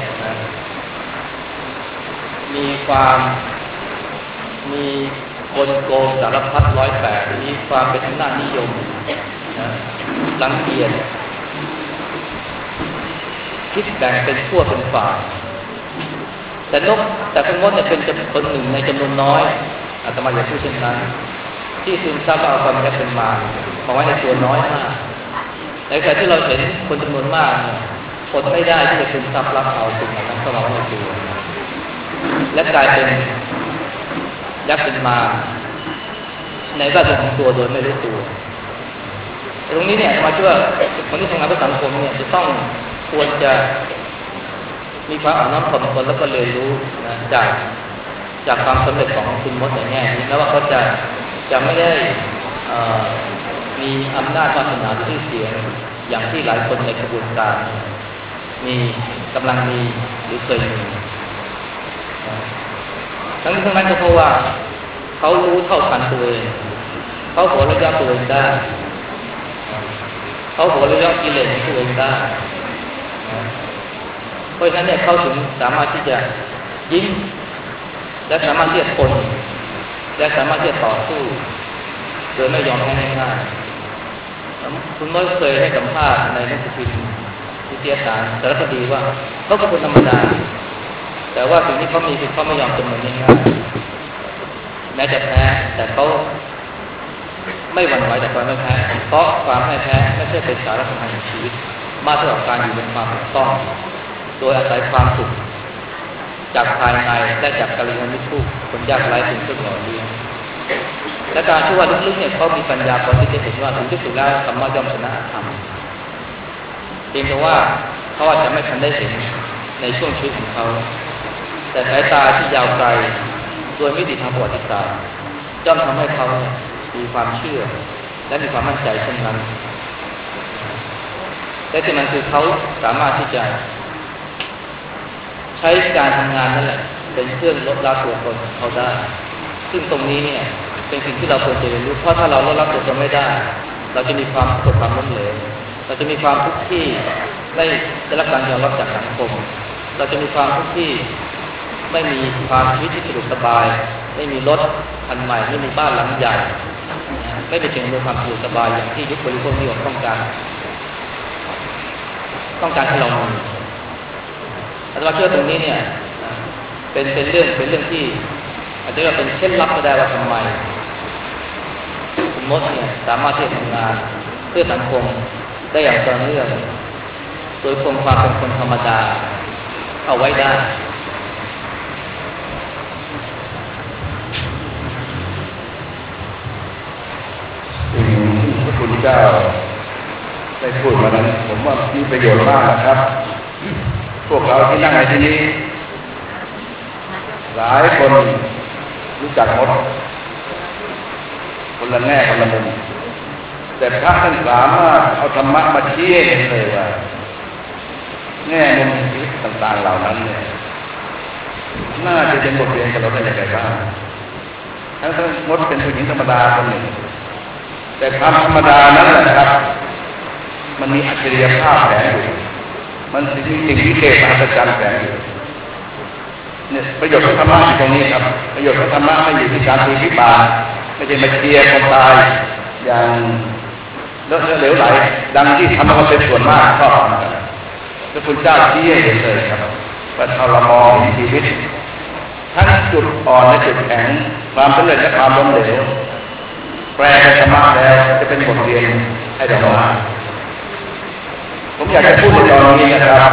มีความมีกลโกงสารพัดร้อยแปดมีความเป็นอำนาจนิยมนะรังเกียจคิดแบ่งเป็นขั้วเป็นฝ่ายแต่นกแต่คุณมดเนี่ยเป็นคนหนึ่งในจำนวนน้อยอาตมาอยากพูดเช่นนั้นที่ซึมซับเอาความเป็นมามาไว้ในตัวน้อยมากในขณะที่เราเห็นคนจำนวนมากเนี่ยอดไม่ได้ที่จะซึมซับรับเอาสิ่งนั้นเข้ามาไว้ในตัวและกลายเป็นยักษ์เป็นมาในแวดวงของตัวโดยไม่รู้ตัวตรงนี้เนี่ยมาช่วยคนที่ทำงานเพื่อสังคมเนี่ยจะต้องควรจะมีความอ่อนน้อมถ่อมตนแล้วก็เรียนรู้นะจากจากความสำเร็จของคุณมดในแง่นี้แม้ว่าเขาจะจะไม่ได้มีอำนาจวาสนาหรือชื่อเสียงอย่างที่หลายคนในกระบวนการมีกำลังมีหรือเคยมีทั้งนี้ทั้งนั้นก็เพราะว่าเขารู้เท่าทันตัวเองเขาโหระยะตัวเองได้เขาโหระยะกิเลสของตัวเองได้เพราะฉะนั้นเนี่ยเขาถึงสามารถที่จะยิ้มและสามารถที่จะทนและสามารถที่จะต่อสู้โดยไม่ยอมแพ้ง่ายๆคุณมดเคยให้สัมภาษณ์ในหนังสือพิมพ์วิทยาสารสารคดีว่าเขาเป็นคนธรรมดาแต่ว่าสิ่งที่เขามีคือเขาไม่ยอมจำนวนง่ายๆแม้จะแพ้แต่เขาไม่หวั่นไหวจากความไม่แพ้เพราะความไม่แพ้ไม่ใช่เป็นสาระสำคัญของชีวิตมากเท่ากับการอยู่บนความถูกต้องโดยอาศัยความสุขจากภายในและจากกัลยาณมิตรผู้คนยากไร้สิ่งที่หล่อเลี้ยงและการที่ว่าลึกๆเนี่ยเขามีปัญญาพอที่จะเห็นว่าถึงที่สุดแล้วธรรมะย่อมชนะธรรมเพียงแต่ว่าเขาอาจจะไม่ทันได้เห็นในช่วงชีวิตของเขาแต่สายตาที่ยาวไกลโดยมิติทางประวัติศาสตร์ย่อมทำให้เขามีความเชื่อและมีความมั่นใจเช่นนั้นและที่มันคือเขาสามารถที่จะใช้การทำงานนั่นแหละเป็นเครื่องลดละตัวตนของเขาได้ซึ่งตรงนี้เนี่ยเป็นสิ่งที่เราควรจะเรียนรู้เพราะถ้าเราลดละตัวตนไม่ได้เราจะมีความกดความล้มเหลวเราจะมีความทุกข์ที่ไม่ได้รับการยอมรับจากสังคมเราจะมีความทุกข์ที่ไม่มีความชีวิตที่สะดวกสบายไม่มีรถคันใหม่ไม่มีบ้านหลังใหญ่ไม่เป็นสิ่งอำนวยความสะดวกสบายอย่างที่ยุคบริโภคนิยมต้องการต้องการให้เรามีอาจารย์เชื่อตรงนี้เนี่ยเป็นเป็นเรื่องเป็นเรื่องที่อาจจะเป็นเคล็ดลับก็ได้ว่าทำไมคุณมดเนี่ยสามารถที่จะทำงานเพื่อสังคมได้อย่างต่อเนื่องโดยคงความเป็นคนธรรมดาเอาไว้ได้สิ่งที่พระคุณเจ้าได้พูดมานั้นผมว่ามีประโยชน์มากนะครับพวกเราที่นั่งในที่นี้หลายคนรู้จักหมดคนละแง่คนละมุมแต่พระท่านสามารถเอาธรรมะมาชี้ให้เห็นเลยว่าแง่มุมชีวิตต่างๆเหล่านั้นเนี่ยน่าจะเป็นบทเรียนกับเราได้อย่างไรบ้างทั้งทั้งมดเป็นผู้หญิงธรรมดาคนหนึ่งแต่ความธรรมดานั้นแหละครับมันมีอัจฉริยภาพแฝงอยู่มันมีสิ่งที่เกิดมหัศจรรย์แฝงอยู่เนี่ยประโยชน์ของธรรมะอยู่ตรงนี้ครับประโยชน์ของธรรมะไม่อยู่ที่การตีพิบาลไม่ใช่มาเชียร์คนตายอย่างเลอะเหลวไหลดังที่ทำมาเป็นส่วนมากก็พระคุณเจ้าชี้ให้เห็นเลยครับว่าถ้าเรามองชีวิตทั้งจุดอ่อนและจุดแข็งความสำเร็จและความล้มเหลวแปลเป็นธรรมะแล้วจะเป็นบทเรียนให้เรามาผมอยากจะพูดในตอนนี้นะครับ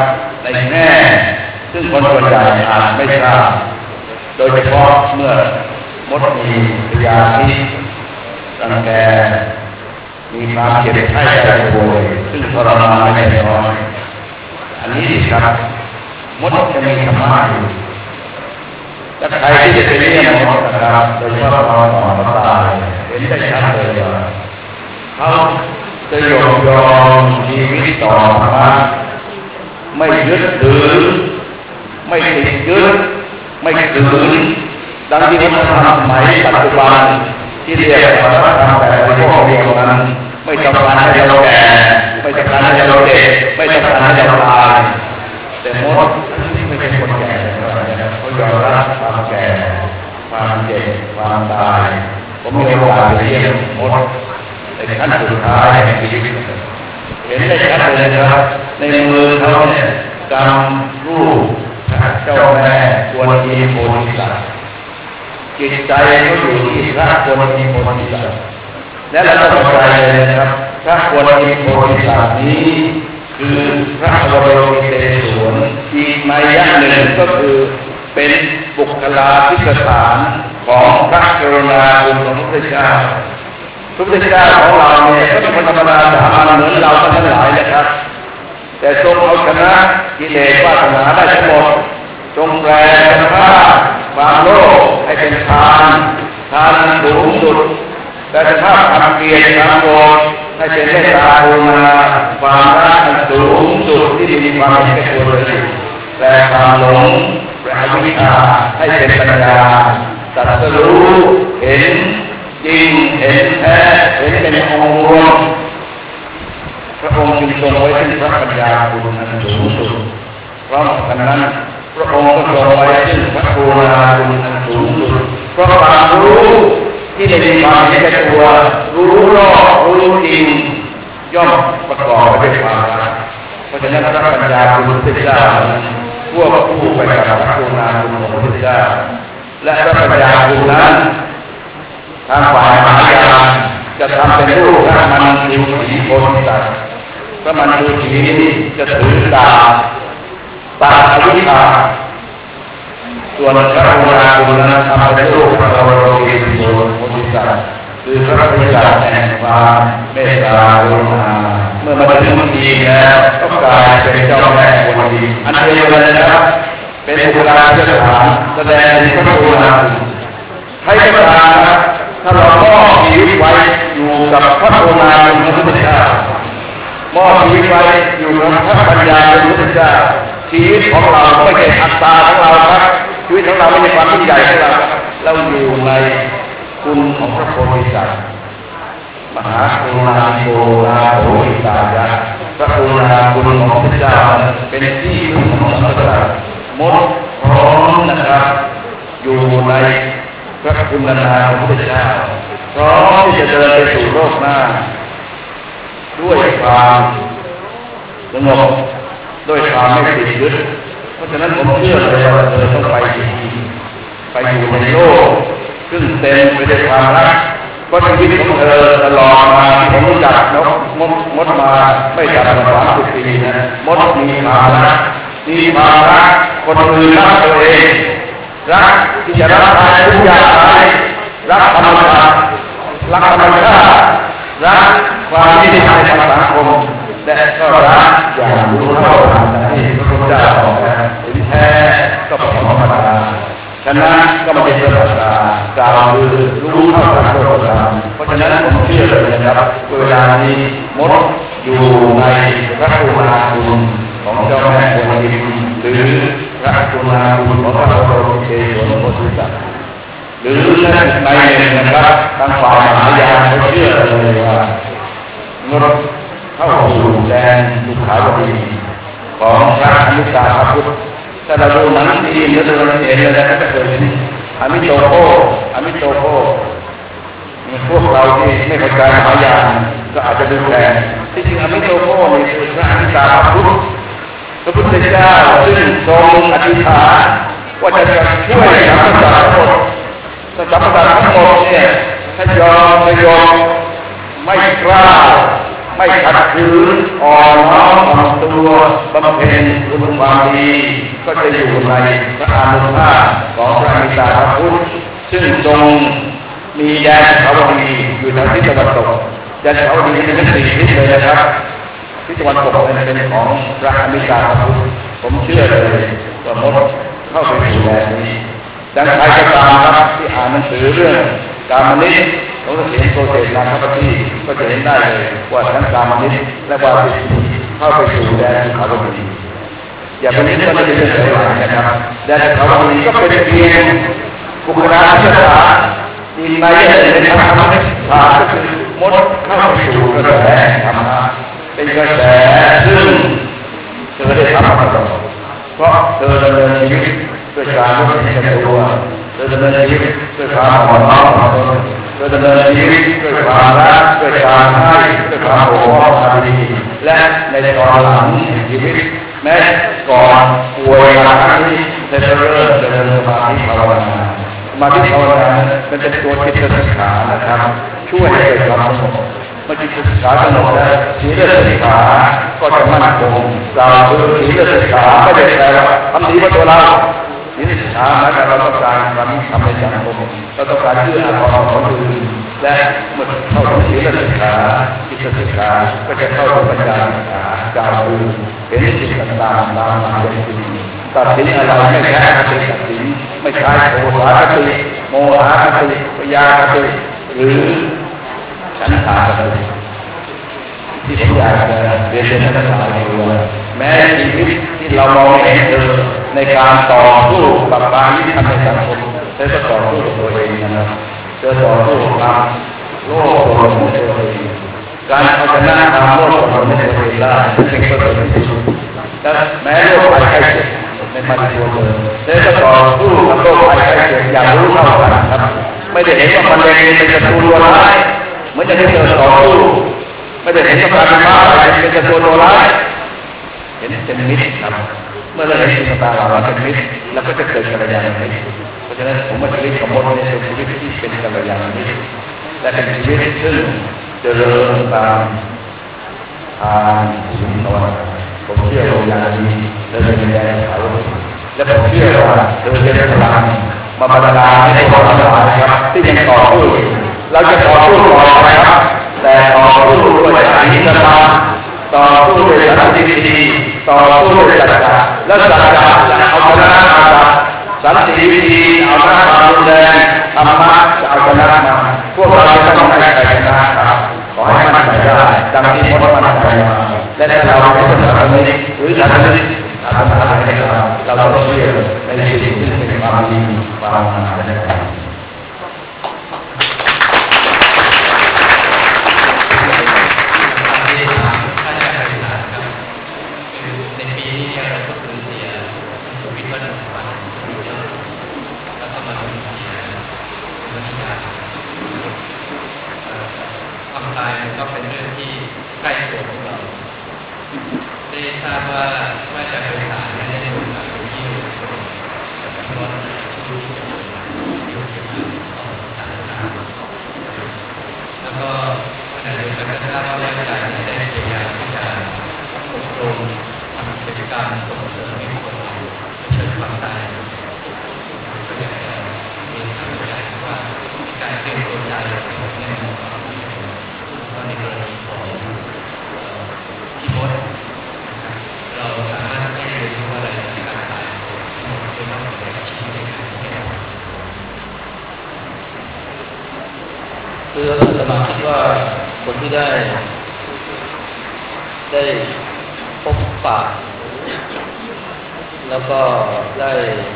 ในแง่ซึ่งคนส่วนใหญ่อาจไม่ทราบโดยเฉพาะเมื่อมดมีพยาธิรังแกมีความเจ็บไข้ได้ป่วยซึ่งทรมานไม่น้อยอันนี้ครับมดจะมีธรรมะอยู่ถ้าใครที่จะไปเลี้ยงมดนะครับโดยเฉพาะตอนอ่อนตายเห็นได้ชัดเลยว่าเขาจะยอมยอมชีวิตต่อมาไม่ยึดถือไม่ติดยึดไม่ถือดังที่วัฒนธรรมสมัยปัจจุบันที่เรียกว่าวัฒนธรรมแบบบริโภคเดียวนั้นไม่ต้องการให้เราแก่ไม่ต้องการให้เราเด็กไม่ต้องการให้เราตายแต่มดไม่เป็นคนแก่เขายอมรับความแก่ความเจ็บความตายผมมีโอกาสไปเยี่ยมมดในขั้นสุดท้ายแห่งชีวิตเห็นได้ชัดเลยนะครับในมือเขาเนี่ยกำรูปเจ้าแม่กวนอิมโพธิสัตว์จิตใจก็อยู่ที่พระกวนอิมโพธิสัตว์และเราต้องเข้าใจเลยนะครับพระกวนอิมโพธิสัตว์นี้คือพระบรมเตศวรอีกนัยยะหนึ่งก็คือเป็นบุคลาภิสถานของพระกรุณาคุณของพระพุทธเจ้าพระพุทธเจ้าของเราเนี่ยก็เป็นคนธรรมดาสามัญเหมือนเราทั้งหลายนะครับแต่ทรงเอาชนะกิเลสวาสนาได้ทั้งหมดทรงแปลสภาพความโลภให้เป็นทานทานสูงสุดแต่สภาพความเกลียดความโกรธให้เป็นเมตตากรุณาความรักสูงสุดที่มีความเป็นแก่ตัวเลยแต่ความหลงและอวิชชาให้เป็นปัญญาตรัสรู้เห็นจริงเห็นแท้เห็นเป็นองค์รวมพระองค์จึงทรงไว้ซึ่งพระปัญญาคุณอันสูงสุดเพราะฉะนั้นพระองค์ก็ทรงไว้ซึ่งพระกรุณาคุณอันสูงสุดเพราะความรู้ที่ได้มีความเป็นแก่ตัวรู้รอบรู้จริงย่อมประกอบไปด้วยความรักเพราะฉะนั้นพระปัญญาคุณพระพุทธเจ้าควบคู่ไปกับพระกรุณาคุณของพระพุทธเจ้าและพระปัญญาคุณนั้นทางฝ่ายมหายานจะทำเป็นรูปพระมันดูสีโพธิสัตว์พระมันดูสีนี้จะถือดาบตัดอวิชชาส่วนพระกรุณาคุณนั้นทำเป็นรูปพระบรมโพธิสัตว์คือพระพุทธเจ้าแห่งความเมตตากรุณาเมื่อมาถึงทีแล้วก็กลายเป็นเจ้าแม่กวนอิมอันเดียวกันนะครับเป็นบุคลาภิสถานแสดงถึงพระกรุณาคุณใครก็ตามนะถ้าเรามอบชีวิตไว้อยู่กับพระกรุณาคุณพระพุทธเจ้ามอบชีวิตไว้อยู่กับพระปัญญาคุณพระพุทธเจ้าชีวิตของเราไม่ใช่อัตตาของเราครับชีวิตของเราไม่ใช่ความยิ่งใหญ่ของเราเราอยู่ในคุณของพระโพธิสัตว์มหากรุณาธิโกนาโหติตายะพระกรุณาคุณของพระพุทธเจ้าเป็นที่พึ่งของสรรพสัตว์มดพร้อมนะครับอยู่ในพระคุณนาของพระพุทธเจ้าพร้อมที่จะเดินไปสู่โลกหน้าด้วยความสงบด้วยความไม่ติดยึดเพราะฉะนั้นผมเชื่อเลยว่าเธอต้องไปจริงไปอยู่ในโลกซึ่งเต็มไปด้วยความรักเพราะชีวิตของเธอตลอดมาผมรู้จักนกมดมดมาไม่ต่ำกว่าสามสิบปีนะมดมีความรักมีความรักคนอื่นรักตัวเองรักที่จะรับใช้ทุกอย่างไปรักธรรมชาติรักธรรมชาติรักความยุติธรรมในสังคมและก็รักอย่างรู้เท่าทันที่พระพุทธเจ้าบอกนะถึงแท้ก็เป็นธรรมดาฉะนั้นก็ไม่เป็นธรรมดากล่าวคือรู้เท่าทันโลกธรรมเพราะฉะนั้นผมเชื่อเลยนะครับเวลานี้มดอยู่ในพระกรุณาคุณของเจ้าแม่กวนอิมหรือพระกรุณาคุณของพระบรมเตศวรโพธิสัตว์หรือในหนึ่งนะครับทางฝ่ายมหายานเขาเชื่อเลยว่างดเข้าสู่แดนสุขาวดีของพระอนุตตรพุทธถ้าเราดูหนังดีเราดูเราเห็นเลยนะครับเกิดขึ้นอมิโตโภอมิโตโภพวกเราที่ไม่เข้าใจมหายานก็อาจจะดูแลที่จริงอมิโตโภนี่คือพระอนุตตรพุทธพระพุทธเจ้าซึ่งทรงอธิษฐานว่าจะช่วยสรรพสัตว์ทั้งหมดสรรพสัตว์ทั้งหมดเนี่ยถ้ายอมไม่ยอมไม่กล้าไม่ขัดขืนอ่อนน้อมถ่อมตัวบำเพ็ญคุณความดีก็จะอยู่ในพระอานุภาพของพระอมิตาพระพุทธซึ่งทรงมีแดนเขาวดีอยู่ทางทิศตะวันตกแดนเขาวดีเป็นสี่ทิศเลยนะครับทิศตะวันตกเป็นของพระอมิตาพระพุทธผมเชื่อเลยว่ามดเข้าไปสู่แดนนี้ดังใครก็ตามครับที่อ่านหนังสือเรื่องกามนิสต์ของเสถียรโกเศสนาคปฏิก็จะเห็นได้เลยว่าทั้งกามนิสต์และวาสิทธิเข้าไปสู่แดนเขาวดีอย่าไปนึกว่าจะเป็นเรื่องอะไรนะครับแดนเขาวดีก็เป็นเพียงบุคลากรศึกษาดินในในทางธรรมะผ่านก็คือมดเข้าไปสู่กระแสธรรมะเป็นกระแสซึ่งเธอได้ทำมาตลอดเพราะเธอดำเนินชีวิตด้วยการไม่เห็นแก่ตัวเธอดำเนินชีวิตด้วยความอ่อนน้อมถ่อมตนเธอดำเนินชีวิตด้วยความรักด้วยการให้ด้วยความโอ้โหอารีและในตอนหลังชีวิตแม้ก่อนป่วยหนักนี้เธอเริ่มเดินสมาธิภาวนาสมาธิภาวนาเป็นตัวจิตศึกษานะครับช่วยให้เกิดความสงบเมื่อจิตศึกษาสงบแล้วศีลศึกษาก็จะมั่นคงเราคือศีลศึกษาไม่ได้แปลว่าทำดีเพื่อตัวเราศีลศึกษาหมายถึงเราต้องการความยุติธรรมในสังคมเราต้องการเชื่ออาภรณ์ของคนอื่นและเมื่อเข้าถึงศีลศึกษาจิตศึกษาก็จะเข้าถึงปัญญาศึกษาการดูเห็นสิ่งต่างๆตามความเป็นจริงตัดสินอะไรไม่ใช่คติตัดสินไม่ใช่โทสะคติโมหะคติปัญญาคติหรือฉันทาคติที่ผมอยากจะเรียนเชิญท่านทั้งหลายดูว่าแม้ชีวิตที่เรามองไม่เห็นเธอในการต่อสู้กับความยุติธรรมในสังคมเธอก็ต่อสู้กับตัวเองนะครับเธอต่อสู้กับความโลภโกรธของตัวเองการเอาชนะความโลภโกรธของตัวเองได้เป็นประโยชน์ที่สุดและแม้โรคภัยไข้เจ็บในมาในตัวเธอเธอก็ต่อสู้กับโรคภัยไข้เจ็บอย่างรู้เท่าทันครับไม่ได้เห็นว่ามันเองเป็นศัตรูตัวร้ายเหมือนจะที่เธอต่อสู้ไม่ได้เห็นว่าการมาอะไรเป็นศัตรูตัวร้ายเห็นเป็นมิตรครับเมื่อเราเห็นสิ่งต่างๆเราเป็นมิตรแล้วก็จะเกิดกัลยาณมิตรเพราะฉะนั้นผมว่าชีวิตของมดเนี่ยเป็นชีวิตที่เป็นกัลยาณมิตรและเป็นชีวิตซึ่งเจริญตามทางศีลภาวนาผมเชื่อว่าอย่างนี้เธอเป็นแรงเขาและผมเชื่อว่าเธอเป็นพลังมาบรรดาให้พวกเราทั้งหลายครับที่ยังต่อสู้เราจะต่อสู้ต่อไปครับแต่ต่อสู้ด้วยอหิงสาต่อสู้ด้วยสันติวิธีต่อสู้ด้วยสัจจะและสัจจะจะเอาชนะอาบัติสันติวิธีเอาชนะความรุนแรงธรรมะจะเอาชนะมาพวกเราจะต้องให้ชัยชนะครับขอให้มั่นใจได้ดังที่มดมั่นใจมาและถ้าเราเป็นศาสนานี้หรือศาสนานี้ศาสนาไหนก็ตามเราต้องเชื่อในสิ่งที่เป็นความดีความงามนะครับก็เป็นเรื่องที่ใกล้ตัวของเราได้ทราบว่าว่าจากบริษัทได้ได้ดูมาดูที่ดูเพราะดูที่ดูที่ต่อสารสารแล้วก็ขณะเดียวกันก็ทราบว่าร่างกายได้พยายามที่จะอบรมทำกิจกรรมส่งเสริมให้คนเราเชิญความตายก็อยากจะมีคำใจว่าการเตรียมตัวใจของแน่นอนในกรณีของที่มดเราสามารถให้เรียนรู้อะไรจากการตายที่มดเป็นต้องเสียชีวิตในการที่เราคืออาตมาคิดว่าคนที่ได้ได้พบปะแล้วก็ได้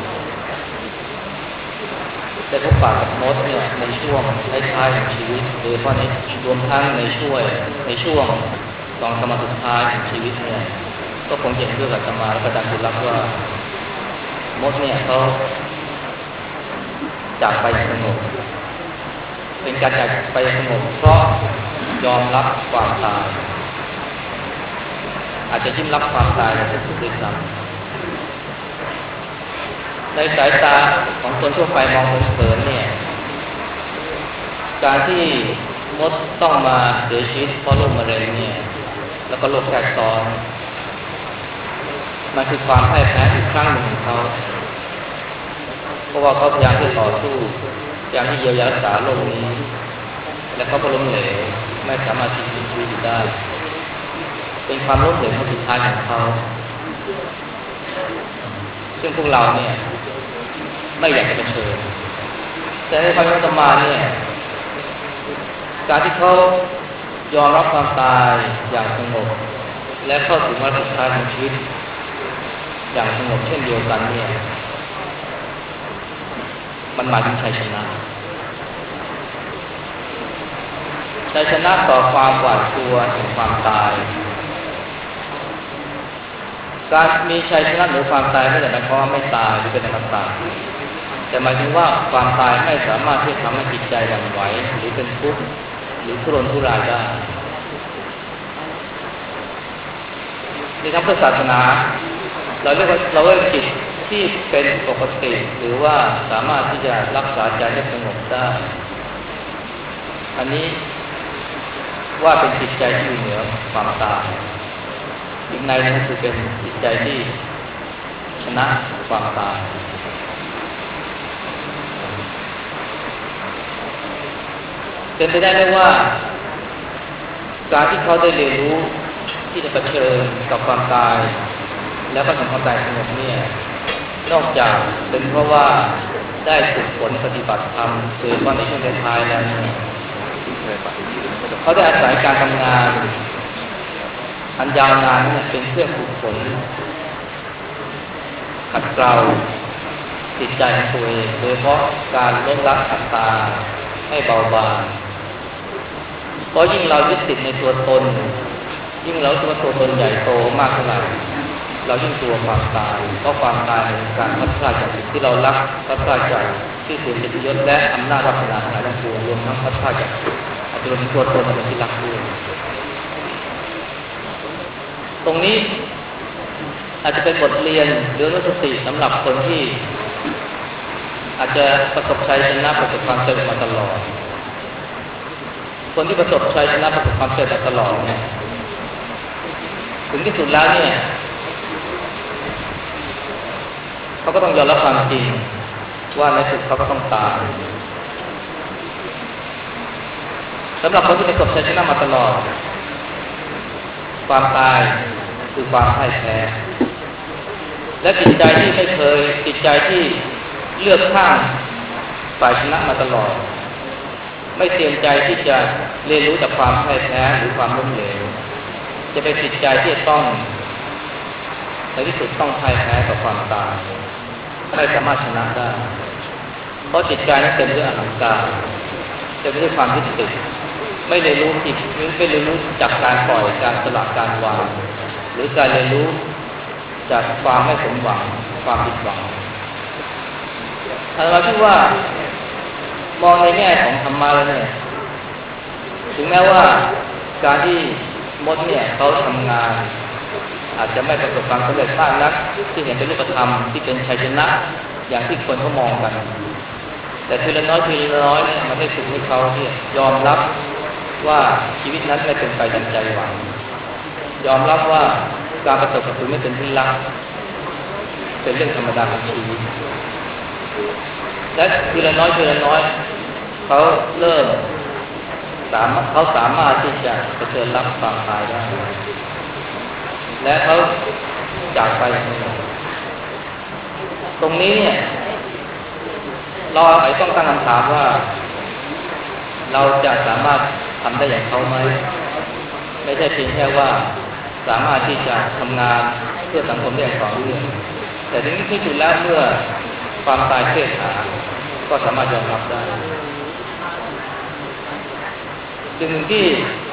ได้พบปะกับมดเนี่ยในช่วงท้ายๆของชีวิตโดยเฉพาะในรวมทั้งในช่วงในช่วงตอนสมัยสุดท้ายของชีวิตเนี่ยก็คงเห็นด้วยกับอาตมาและอาจารย์คุณรักว่ามดเนี่ยเขาจากไปสงบเป็นการจากไปสงบเพราะยอมรับความตายอาจจะยิ้มรับความตายในที่สุดด้วยซ้ำในสายตาของคนทั่วไปมองเผินๆเนี่ยการที่มดต้องมาเสียชีวิตเพราะโรคมะเร็งเนี่ยแล้วก็โรคแทรกซ้อนมันคือความพ่ายแพ้อีกครั้งหนึ่งของเขาเพราะว่าเขาพยายามที่ต่อสู้พยายามที่เยียวยารักษาโรคนี้และเขาก็ล้มเหลวไม่สามารถที่จะชีวิตอยู่ได้เป็นความล้มเหลวครั้งสุดท้ายของเขาซึ่งพวกเราเนี่ยไม่อยากจะเผชิญแต่ในความเป็นธรรมาเนี่ยการที่เขายอมรับความตายอย่างสงบและเข้าถึงวาระสุดท้ายของชีวิตอย่างสงบเช่นเดียวกันเนี่ยมันหมายถึงชัยชนะชัยชนะต่อความหวาดกลัวแห่งความตายการมีชัยชนะเหนือความตายไม่ได้หมายความว่าไม่ตายหรือเป็นอมตะแต่หมายถึงว่าความตายไม่สามารถที่จะทำให้จิตใจหวั่นไหวหรือเป็นทุกข์หรือทุรนทุรายได้ในทางพุทธศาสนาเราเรียกว่าเราเรียกจิตที่เป็นปกติหรือว่าสามารถที่จะรักษาใจให้สงบได้อันนี้ว่าเป็นจิตใจที่อยู่เหนือความตายอีกในนึงคือเป็นจิตใจที่ชนะความตายเป็นไปได้ไหมว่าการที่เขาได้เรียนรู้ที่จะเผชิญกับความตายแล้วก็ทำความตายสงบเนี่ยนอกจากเป็นเพราะว่าได้ฝึกฝนปฏิบัติธรรมโดยเฉพาะในช่วงท้ายๆแล้วเนี่ยเขาได้อาศัยการทำงานอันยาวนานนี่เป็นเครื่องฝึกฝนขัดเกลาจิตใจของตัวเองโดยเฉพาะการลดละอัตตาให้เบาบางเพราะยิ่งเรายึดติดในตัวตนยิ่งเราคิดว่าตัวตนใหญ่โตมากเท่าไหร่เรายิ่งกลัวความตายเพราะความตายเป็นการพัดพลาดจากสิ่งที่เรารักพัดพลาดจากชื่อเสียงเกียรติยศและอำนาจวาสนาทั้งหลายทั้งปวงรวมทั้งพัดพลาดจากอาจจะเป็นตัวตนเป็นที่รักด้วยตรงนี้อาจจะเป็นบทเรียนหรือสติสำหรับคนที่อาจจะประสบชัยชนะประสบความสำเร็จมาตลอดคนที่ประสบชัยชนะประสบความสำเร็จมาตลอดเนี่ยถึงที่สุดแล้วเนี่ยเขาก็ต้องยอมรับความจริงว่าในสุดเขาก็ต้องตายสำหรับคนที่ประสบชัยชนะมาตลอดความตายคือความพ่ายแพ้และจิตใจที่ไม่เคยจิตใจที่เลือกข้างฝ่ายชนะมาตลอดไม่เตรียมใจที่จะเรียนรู้จากความพ่ายแพ้หรือความล้มเหลวจะเป็นจิตใจที่ต้องในที่สุดต้องพ่ายแพ้ต่อความตายไม่สามารถชนะได้เพราะจิตใจนั้นเต็มด้วยอหังการเต็มด้วยความยึดติดไม่เรียนรู้จิตไม่เรียนรู้จากการปล่อยการสละการวางหรือการเรียนรู้จากความไม่สมหวังความผิดหวังเราคิดว่ามองในแง่ของธรรมะแล้วเนี่ยถึงแม้ว่าการที่มดเนี่ยเขาทำงานอาจจะไม่ประสบความสำเร็จมากนักที่เห็นเป็นรูปธรรมที่เป็นชัยชนะอย่างที่คนเขามองกันแต่ทีละน้อยทีละน้อยเนี่ยมันได้ฝึกให้เขาที่ยอมรับว่าชีวิตนั้นไม่เป็นไปดังใจหวังยอมรับว่าการประสบกับตัวไม่เป็นที่รักเป็นเรื่องธรรมดาของชีวิตและทีละน้อยทีละน้อยเขาเริ่มสามารถเขาสามารถที่จะเผชิญรับความตายได้และเขาจากไปตรงนี้เนี่ยเราไอ้ต้องตั้งคำถามว่าเราจะสามารถทำได้อย่างเขาไหมไม่ใช่เพียงแค่ว่าสามารถที่จะทำงานเพื่อสังคมได้อย่างต่อเนื่องแต่ถึงที่สุดแล้วเมื่อความตายเกิดขึ้นก็สามารถยอมรับได้สิ่งหนึ่งที่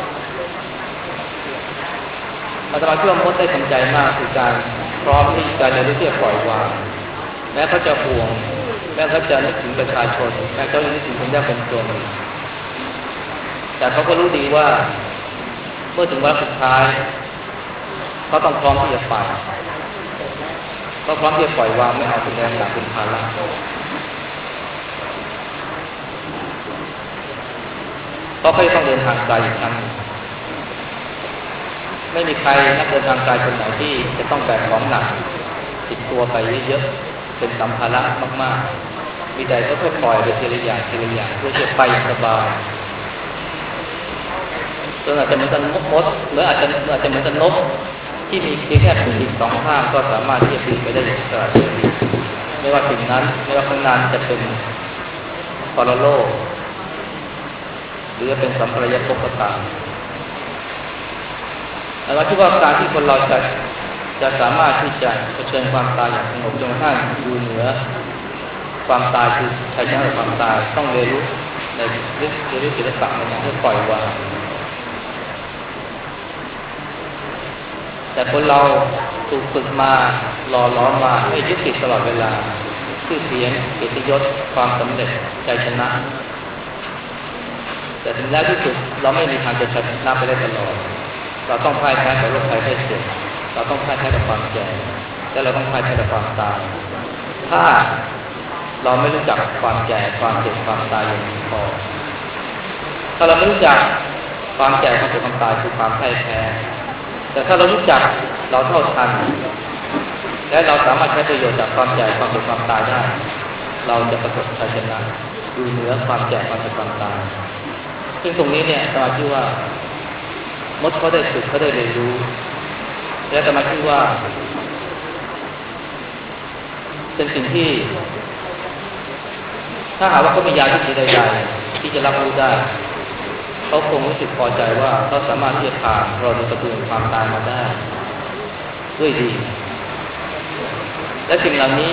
อาตมาคิดว่ามดได้ทำใจมากคือการพร้อมที่จะเรียนรู้ที่จะปล่อยวางแม้เขาจะห่วงแม้เขาจะนึกถึงประชาชนแม้เขาจะนึกถึงคนยากคนจนแต่เขาก็รู้ดีว่าเมื่อถึงวาระสุดท้ายเขาต้องพร้อมที่จะไปเขาพร้อมที่จะปล่อยวางไม่เอาเป็นแรงหลักเป็นภาระเพราะเขาต้องเดินทางไกลอีกครั้งไม่มีใครนักเดินทางไกลคนไหนที่จะต้องแบกของหนักติดตัวไปเยอะๆเป็นสัมภาระมากๆมีแต่ก็ค่อยปล่อยไปทีละอย่างทีละอย่างเพื่อจะไปอย่างสบายจนอาจจะเหมือนกันนกมดหรืออาจจะอาจจะเหมือนกันนกที่มีเพียงแค่ปีกสองข้างก็สามารถที่จะบินไปได้อย่างอิสระเสรีไม่ว่าสิ่งนั้นไม่ว่าข้างนั้นจะเป็นปรโลกหรือจะเป็นสัมภารยภพก็ตามแล้วคิดว่าการที่คนเราจะจะสามารถที่จะเผชิญความตายอย่างสงบจนกระทั่งอยู่เหนือความตายคือชัยชนะความตายต้องเรียนรู้ในเรื่องเรื่องศิลปะในการที่ปล่อยวางแต่คนเราถูกฝึกมาหล่อหลอมมาให้ยึดติดตลอดเวลาชื่อเสียงเกียรติยศความสำเร็จชัยชนะแต่ถึงแล้วที่สุดเราไม่มีทางจะชนะไปได้ตลอดเราต้องพ่ายแพ้กับโรคภัยไข้เจ็บเราต้องพ่ายแพ้กับความแก่และเราต้องพ่ายแพ้กับความตายถ้าเราไม่รู้จักความแก่ความเจ็บความตายอย่างดีพอถ้าเราไม่รู้จักความแก่ความเจ็บความตายคือความพ่ายแพ้แต่ถ้าเรารู้จักเราเท่าทันและเราสามารถใช้ประโยชน์จากความแก่ความเจ็บความตายได้เราจะประสบชัยชนะอยู่เหนือความแก่ความเจ็บความตายซึ่งตรงนี้เนี่ยสมาธิว่ามดเขาได้ฝึกเขาได้เรียนรู้และสมาธิว่าเป็นสิ่งที่ถ้าหากว่าเขามียาที่ดีใดๆที่จะรับรู้ได้เขาคงรู้สึกพอใจว่าเขาสามารถที่จะผ่านรอดประตูความตายมาได้ด้วยดีและสิ่งเหล่านี้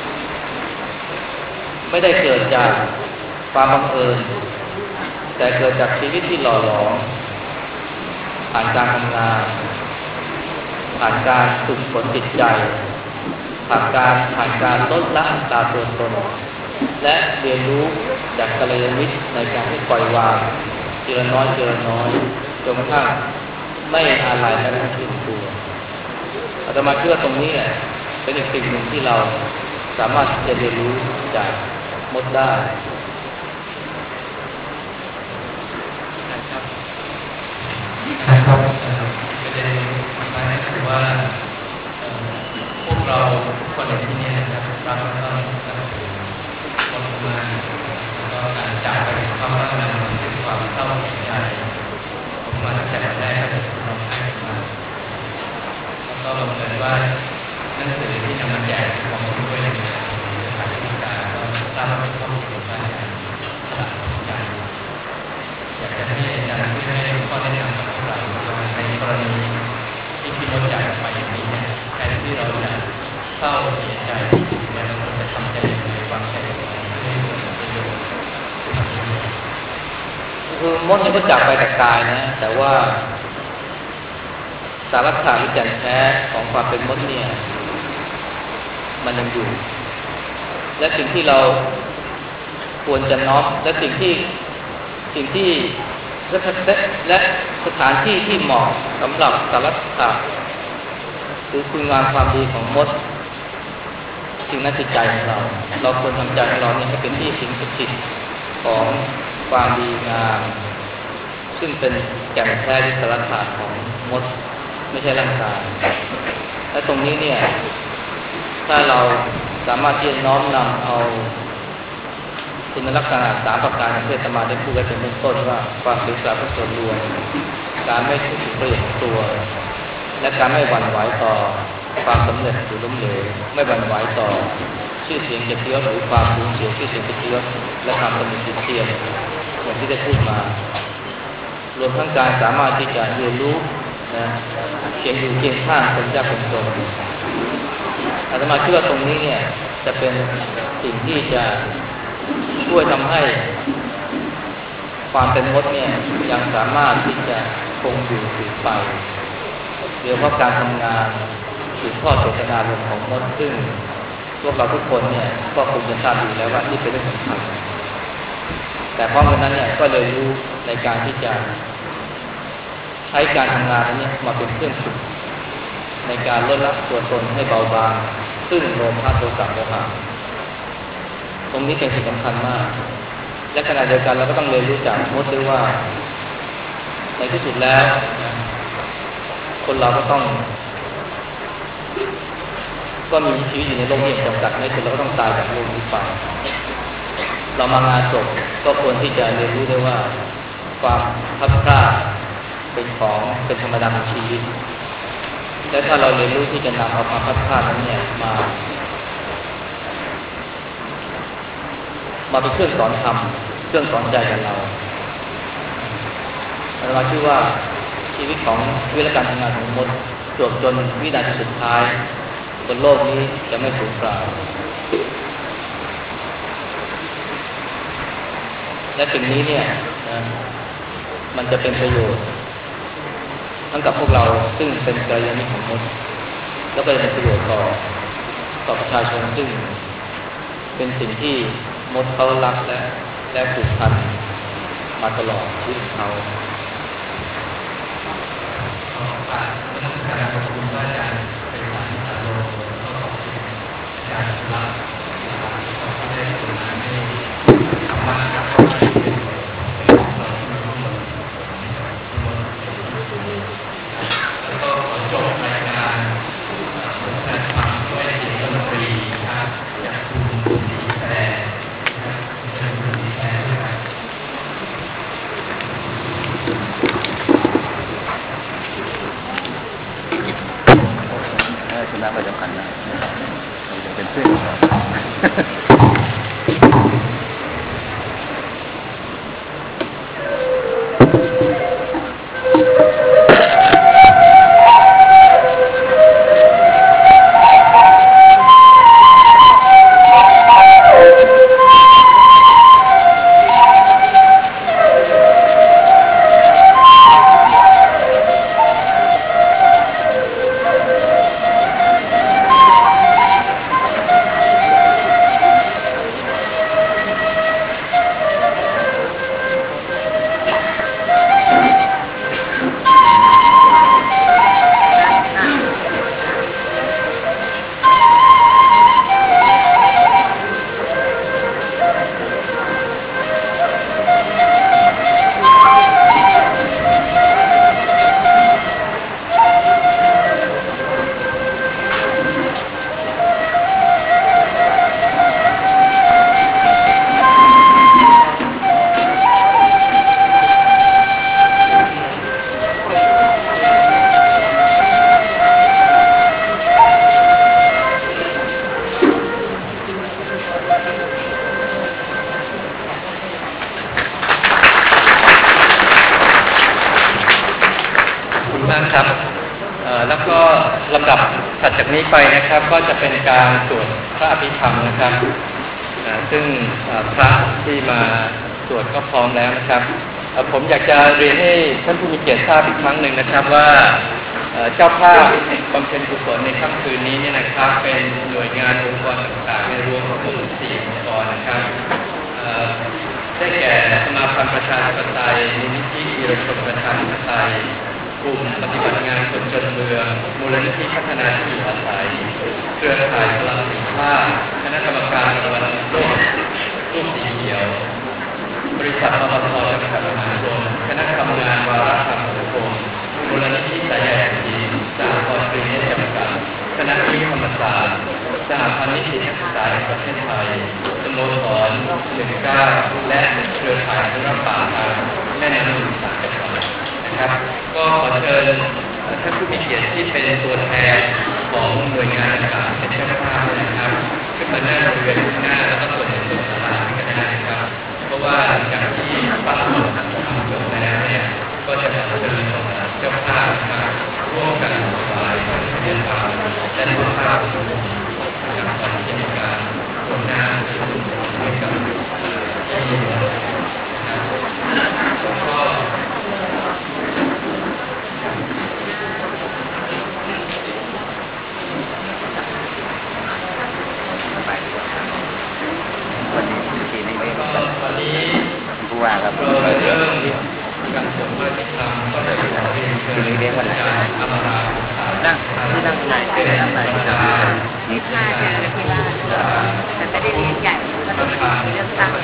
ไม่ได้เกิดจากความบังเอิญแต่เกิดจากชีวิตที่หล่อหลอมผ่านการทำงานผ่านการฝึกฝนจิตใจผ่านการผ่านการลดละอัตราตัวตนและเรียนรู้จากกัลยาณมิตรในการที่ปล่อยวางทีละน้อยทีละน้อยจนกระทั่งไม่อาลัยและไม่สิ้นตัวอาตมาเชื่อตรงนี้แหละเป็นอีกสิ่งหนึ่งที่เราสามารถจะเรียนรู้จากมดได้ครับประเด็นสุดท้ายก็คือว่าพวกเราคนในที่นี้นะครับเราต้องนับถือคนมาแล้วก็การจากไปของความรักนั้นเป็นความเศร้าเสียใจผมมาตั้งแต่วันแรกก็จะร้องไห้มาแล้วก็บังเอิญว่าหนังสือที่นำมาแจกของผมด้วยในสถานที่การก็ทราบว่าเป็นข้อมูลของการสลับกันอยากจะให้อาจารย์ช่วยให้ข้อแนะนำกับพวกเราในกรณีที่พี่มดจากไปอย่างนี้เนี่ยแทนที่เราจะเศร้าเสียใจเนี่ยเราจะทำใจในความใจของเราให้เกิดประโยชน์คือมดเนี่ยก็จากไปแต่กายนะแต่ว่าสารฐานหรือแก่นแท้ของความเป็นมดเนี่ยมันยังอยู่และสิ่งที่เราควรจะน้อมและสิ่งที่สิ่งที่และสถานที่ที่เหมาะสำหรับสารฐานหรือคุณงามความดีของมดสิ่งนั้นจิตใจของเราเราควรทำใจของเราเนี่ยให้เป็นที่สิ่งศักดิ์สิทธิ์ของความดีงามซึ่งเป็นแก่นแท้ที่สารฐานของมดไม่ใช่ร่างกายและตรงนี้เนี่ยถ้าเราสามารถที่จะน้อมนำเอาคุณลักษณะสามประการที่อาตมาได้พูดไว้เป็นเบื้องต้นว่าความเสียสละเพื่อส่วนรวมการไม่ถือประโยชน์ของตัวและการไม่หวั่นไหวต่อความสำเร็จหรือล้มเหลวไม่หวั่นไหวต่อชื่อเสียงเกียรติยศหรือความสูญเสียชื่อเสียงเกียรติยศและความตำหนิติเตียนอย่างที่ได้พูดมารวมทั้งการสามารถที่จะเรียนรู้นะเคียงอยู่เคียงข้างคนยากคนจนอาตมาเชื่อตรงนี้เนี่ยจะเป็นสิ่งที่จะช่วยทำให้ความเป็นมดเนี่ยยังสามารถที่จะคงอยู่สืบไปเดี๋ยวเพราะการทำงานสืบทอดเจตนารมณ์ของมดซึ่งพวกเราทุกคนเนี่ยก็คงจะทราบอยู่แล้วว่านี่เป็นเรื่องสำคัญแต่พร้อมกันนั้นเนี่ยก็เลยรู้ในการที่จะใช้การทำงานนี้มาเป็นเครื่องฝึกในการลดละตัวตนให้เบาบางซึ่งโลภะโทสะโมหะตรงนี้เป็นสิ่งสำคัญมากและขณะเดียวกันเราก็ต้องเรียนรู้จากมดด้วยว่าในที่สุดแล้วคนเราก็ต้องก็มีชีวิตอยู่ในโลกนี้จำกัดไม่คือเราก็ต้องตายจากโลกนี้ไปเรามางานศพก็ควรที่จะเรียนรู้ได้ว่าความพัดพลาดเป็นของเป็นธรรมดาของชีวิตและถ้าเราเรียนรู้ที่จะนำเอาความพัดพลาดนั้นเนี่ยมามาเป็นเครื่องสอนธรรมเครื่องสอนใจกับเราเราชื่อว่าชีวิตของชีวิตและการทำงานของมดจบจนวินาทีสุดท้ายบนโลกนี้จะไม่สูญเปล่าและสิ่งนี้เนี่ยนะมันจะเป็นประโยชน์ทั้งกับพวกเราซึ่งเป็นกัลยาณมิตรของมดแล้วก็จะเป็นประโยชน์ต่อต่อประชาชนซึ่งเป็นสิ่งที่มดเขารักและและผูกพันมาตลอดชีวิตเขาการขอบคุณว่าอาจารย์เป็นสารสารโลกก็ขอบคุณอาจารย์รักที่ได้ส่งมาให้ธรรมะเข้าไปเป็นเราทั้งหมดแล้วก็ขอจบรายการสนทนาธรรมด้วยเสียงดนตรีนะครับจากคุณสีแพรนะครับเชิญคุณสีแพรด้วยครับชนะไปสำคัญนะเป็นเพื่อนครับแล้วก็ลำดับถัดจากนี้ไปนะครับก็จะเป็นการสวดพระอภิธรรมนะครับซึ่งพระที่มาสวดก็พร้อมแล้วนะครับผมอยากจะเรียนให้ท่านผู้มีเกียรติทราบอีกครั้งหนึ่งนะครับว่าเจ้าภาพบำเพ็ญกุศลในค่ำคืนนี้เนี่ยนะครับเป็นหน่วยงานองค์กรต่างๆในรวมทั้งหมดสี่องค์กรนะครับได้แก่สมาพันธ์ประชาธิปไตยมูลนิธิวีรชนประชาธิปไตยกลุ่มปฏิบัติงานคนจนเมืองมูลนิธิพัฒนาที่อยู่อาศัยเครือข่ายพลังสีผ้าคณะกรรมการรางวัลโลกรูปสีเขียวบริษัทปตท.จำกัดมหาชนคณะทำงานวาระทางสังคมมูลนิธิสายใยแผ่นดินสหกรณ์กรีนจำกัดคณะวิทยาธรรมศาสตร์สหพันธ์นิตินักศึกษาแห่งประเทศไทยสโมสรหนึ่งเก้าและเครือข่ายธุรป่าทางแม่น้ำมูลสาจังหวัดนะครับก็ขอเชิญท่านผู้มีเกียรติที่เป็นตัวแทนของหน่วยงานต่างๆเป็นเจ้าภาพนะครับขึ้นมาหน้าบริเวณข้างหน้าแล้วก็ส่วนในส่วนศาลาก็ได้นะครับเพราะว่าหลังจากที่ปัดหมดทำจบแล้วเนี่ยก็จะขอเชิญเจ้าภาพนะครับร่วมกันถวายพระเจ้าภาพและร่วมภาพร่วมกับก่อนที่จะมีการรดน้ำที่สุดให้กับที่หลวงนะครับก็วันนี้ผู้ว่าครับเราเริ่มการสวดพระอภิธรรมก็จะขอเรียนเชิญอาจารย์อมรานั่งที่นั่งในเป็นประธานนี่พลาดอย่างที่ว่าแต่ไม่ได้เรียนใหญ่ก็ต้องมาเรื่องตั้ง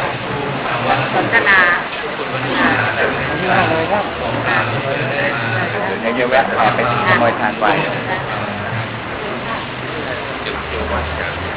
สนทนาคุณวันนี้แต่ไม่ใช่เลยครับของทางที่ได้มานายจะแวะขอไปขโมยทานไว้จุดเกี่ยวกับ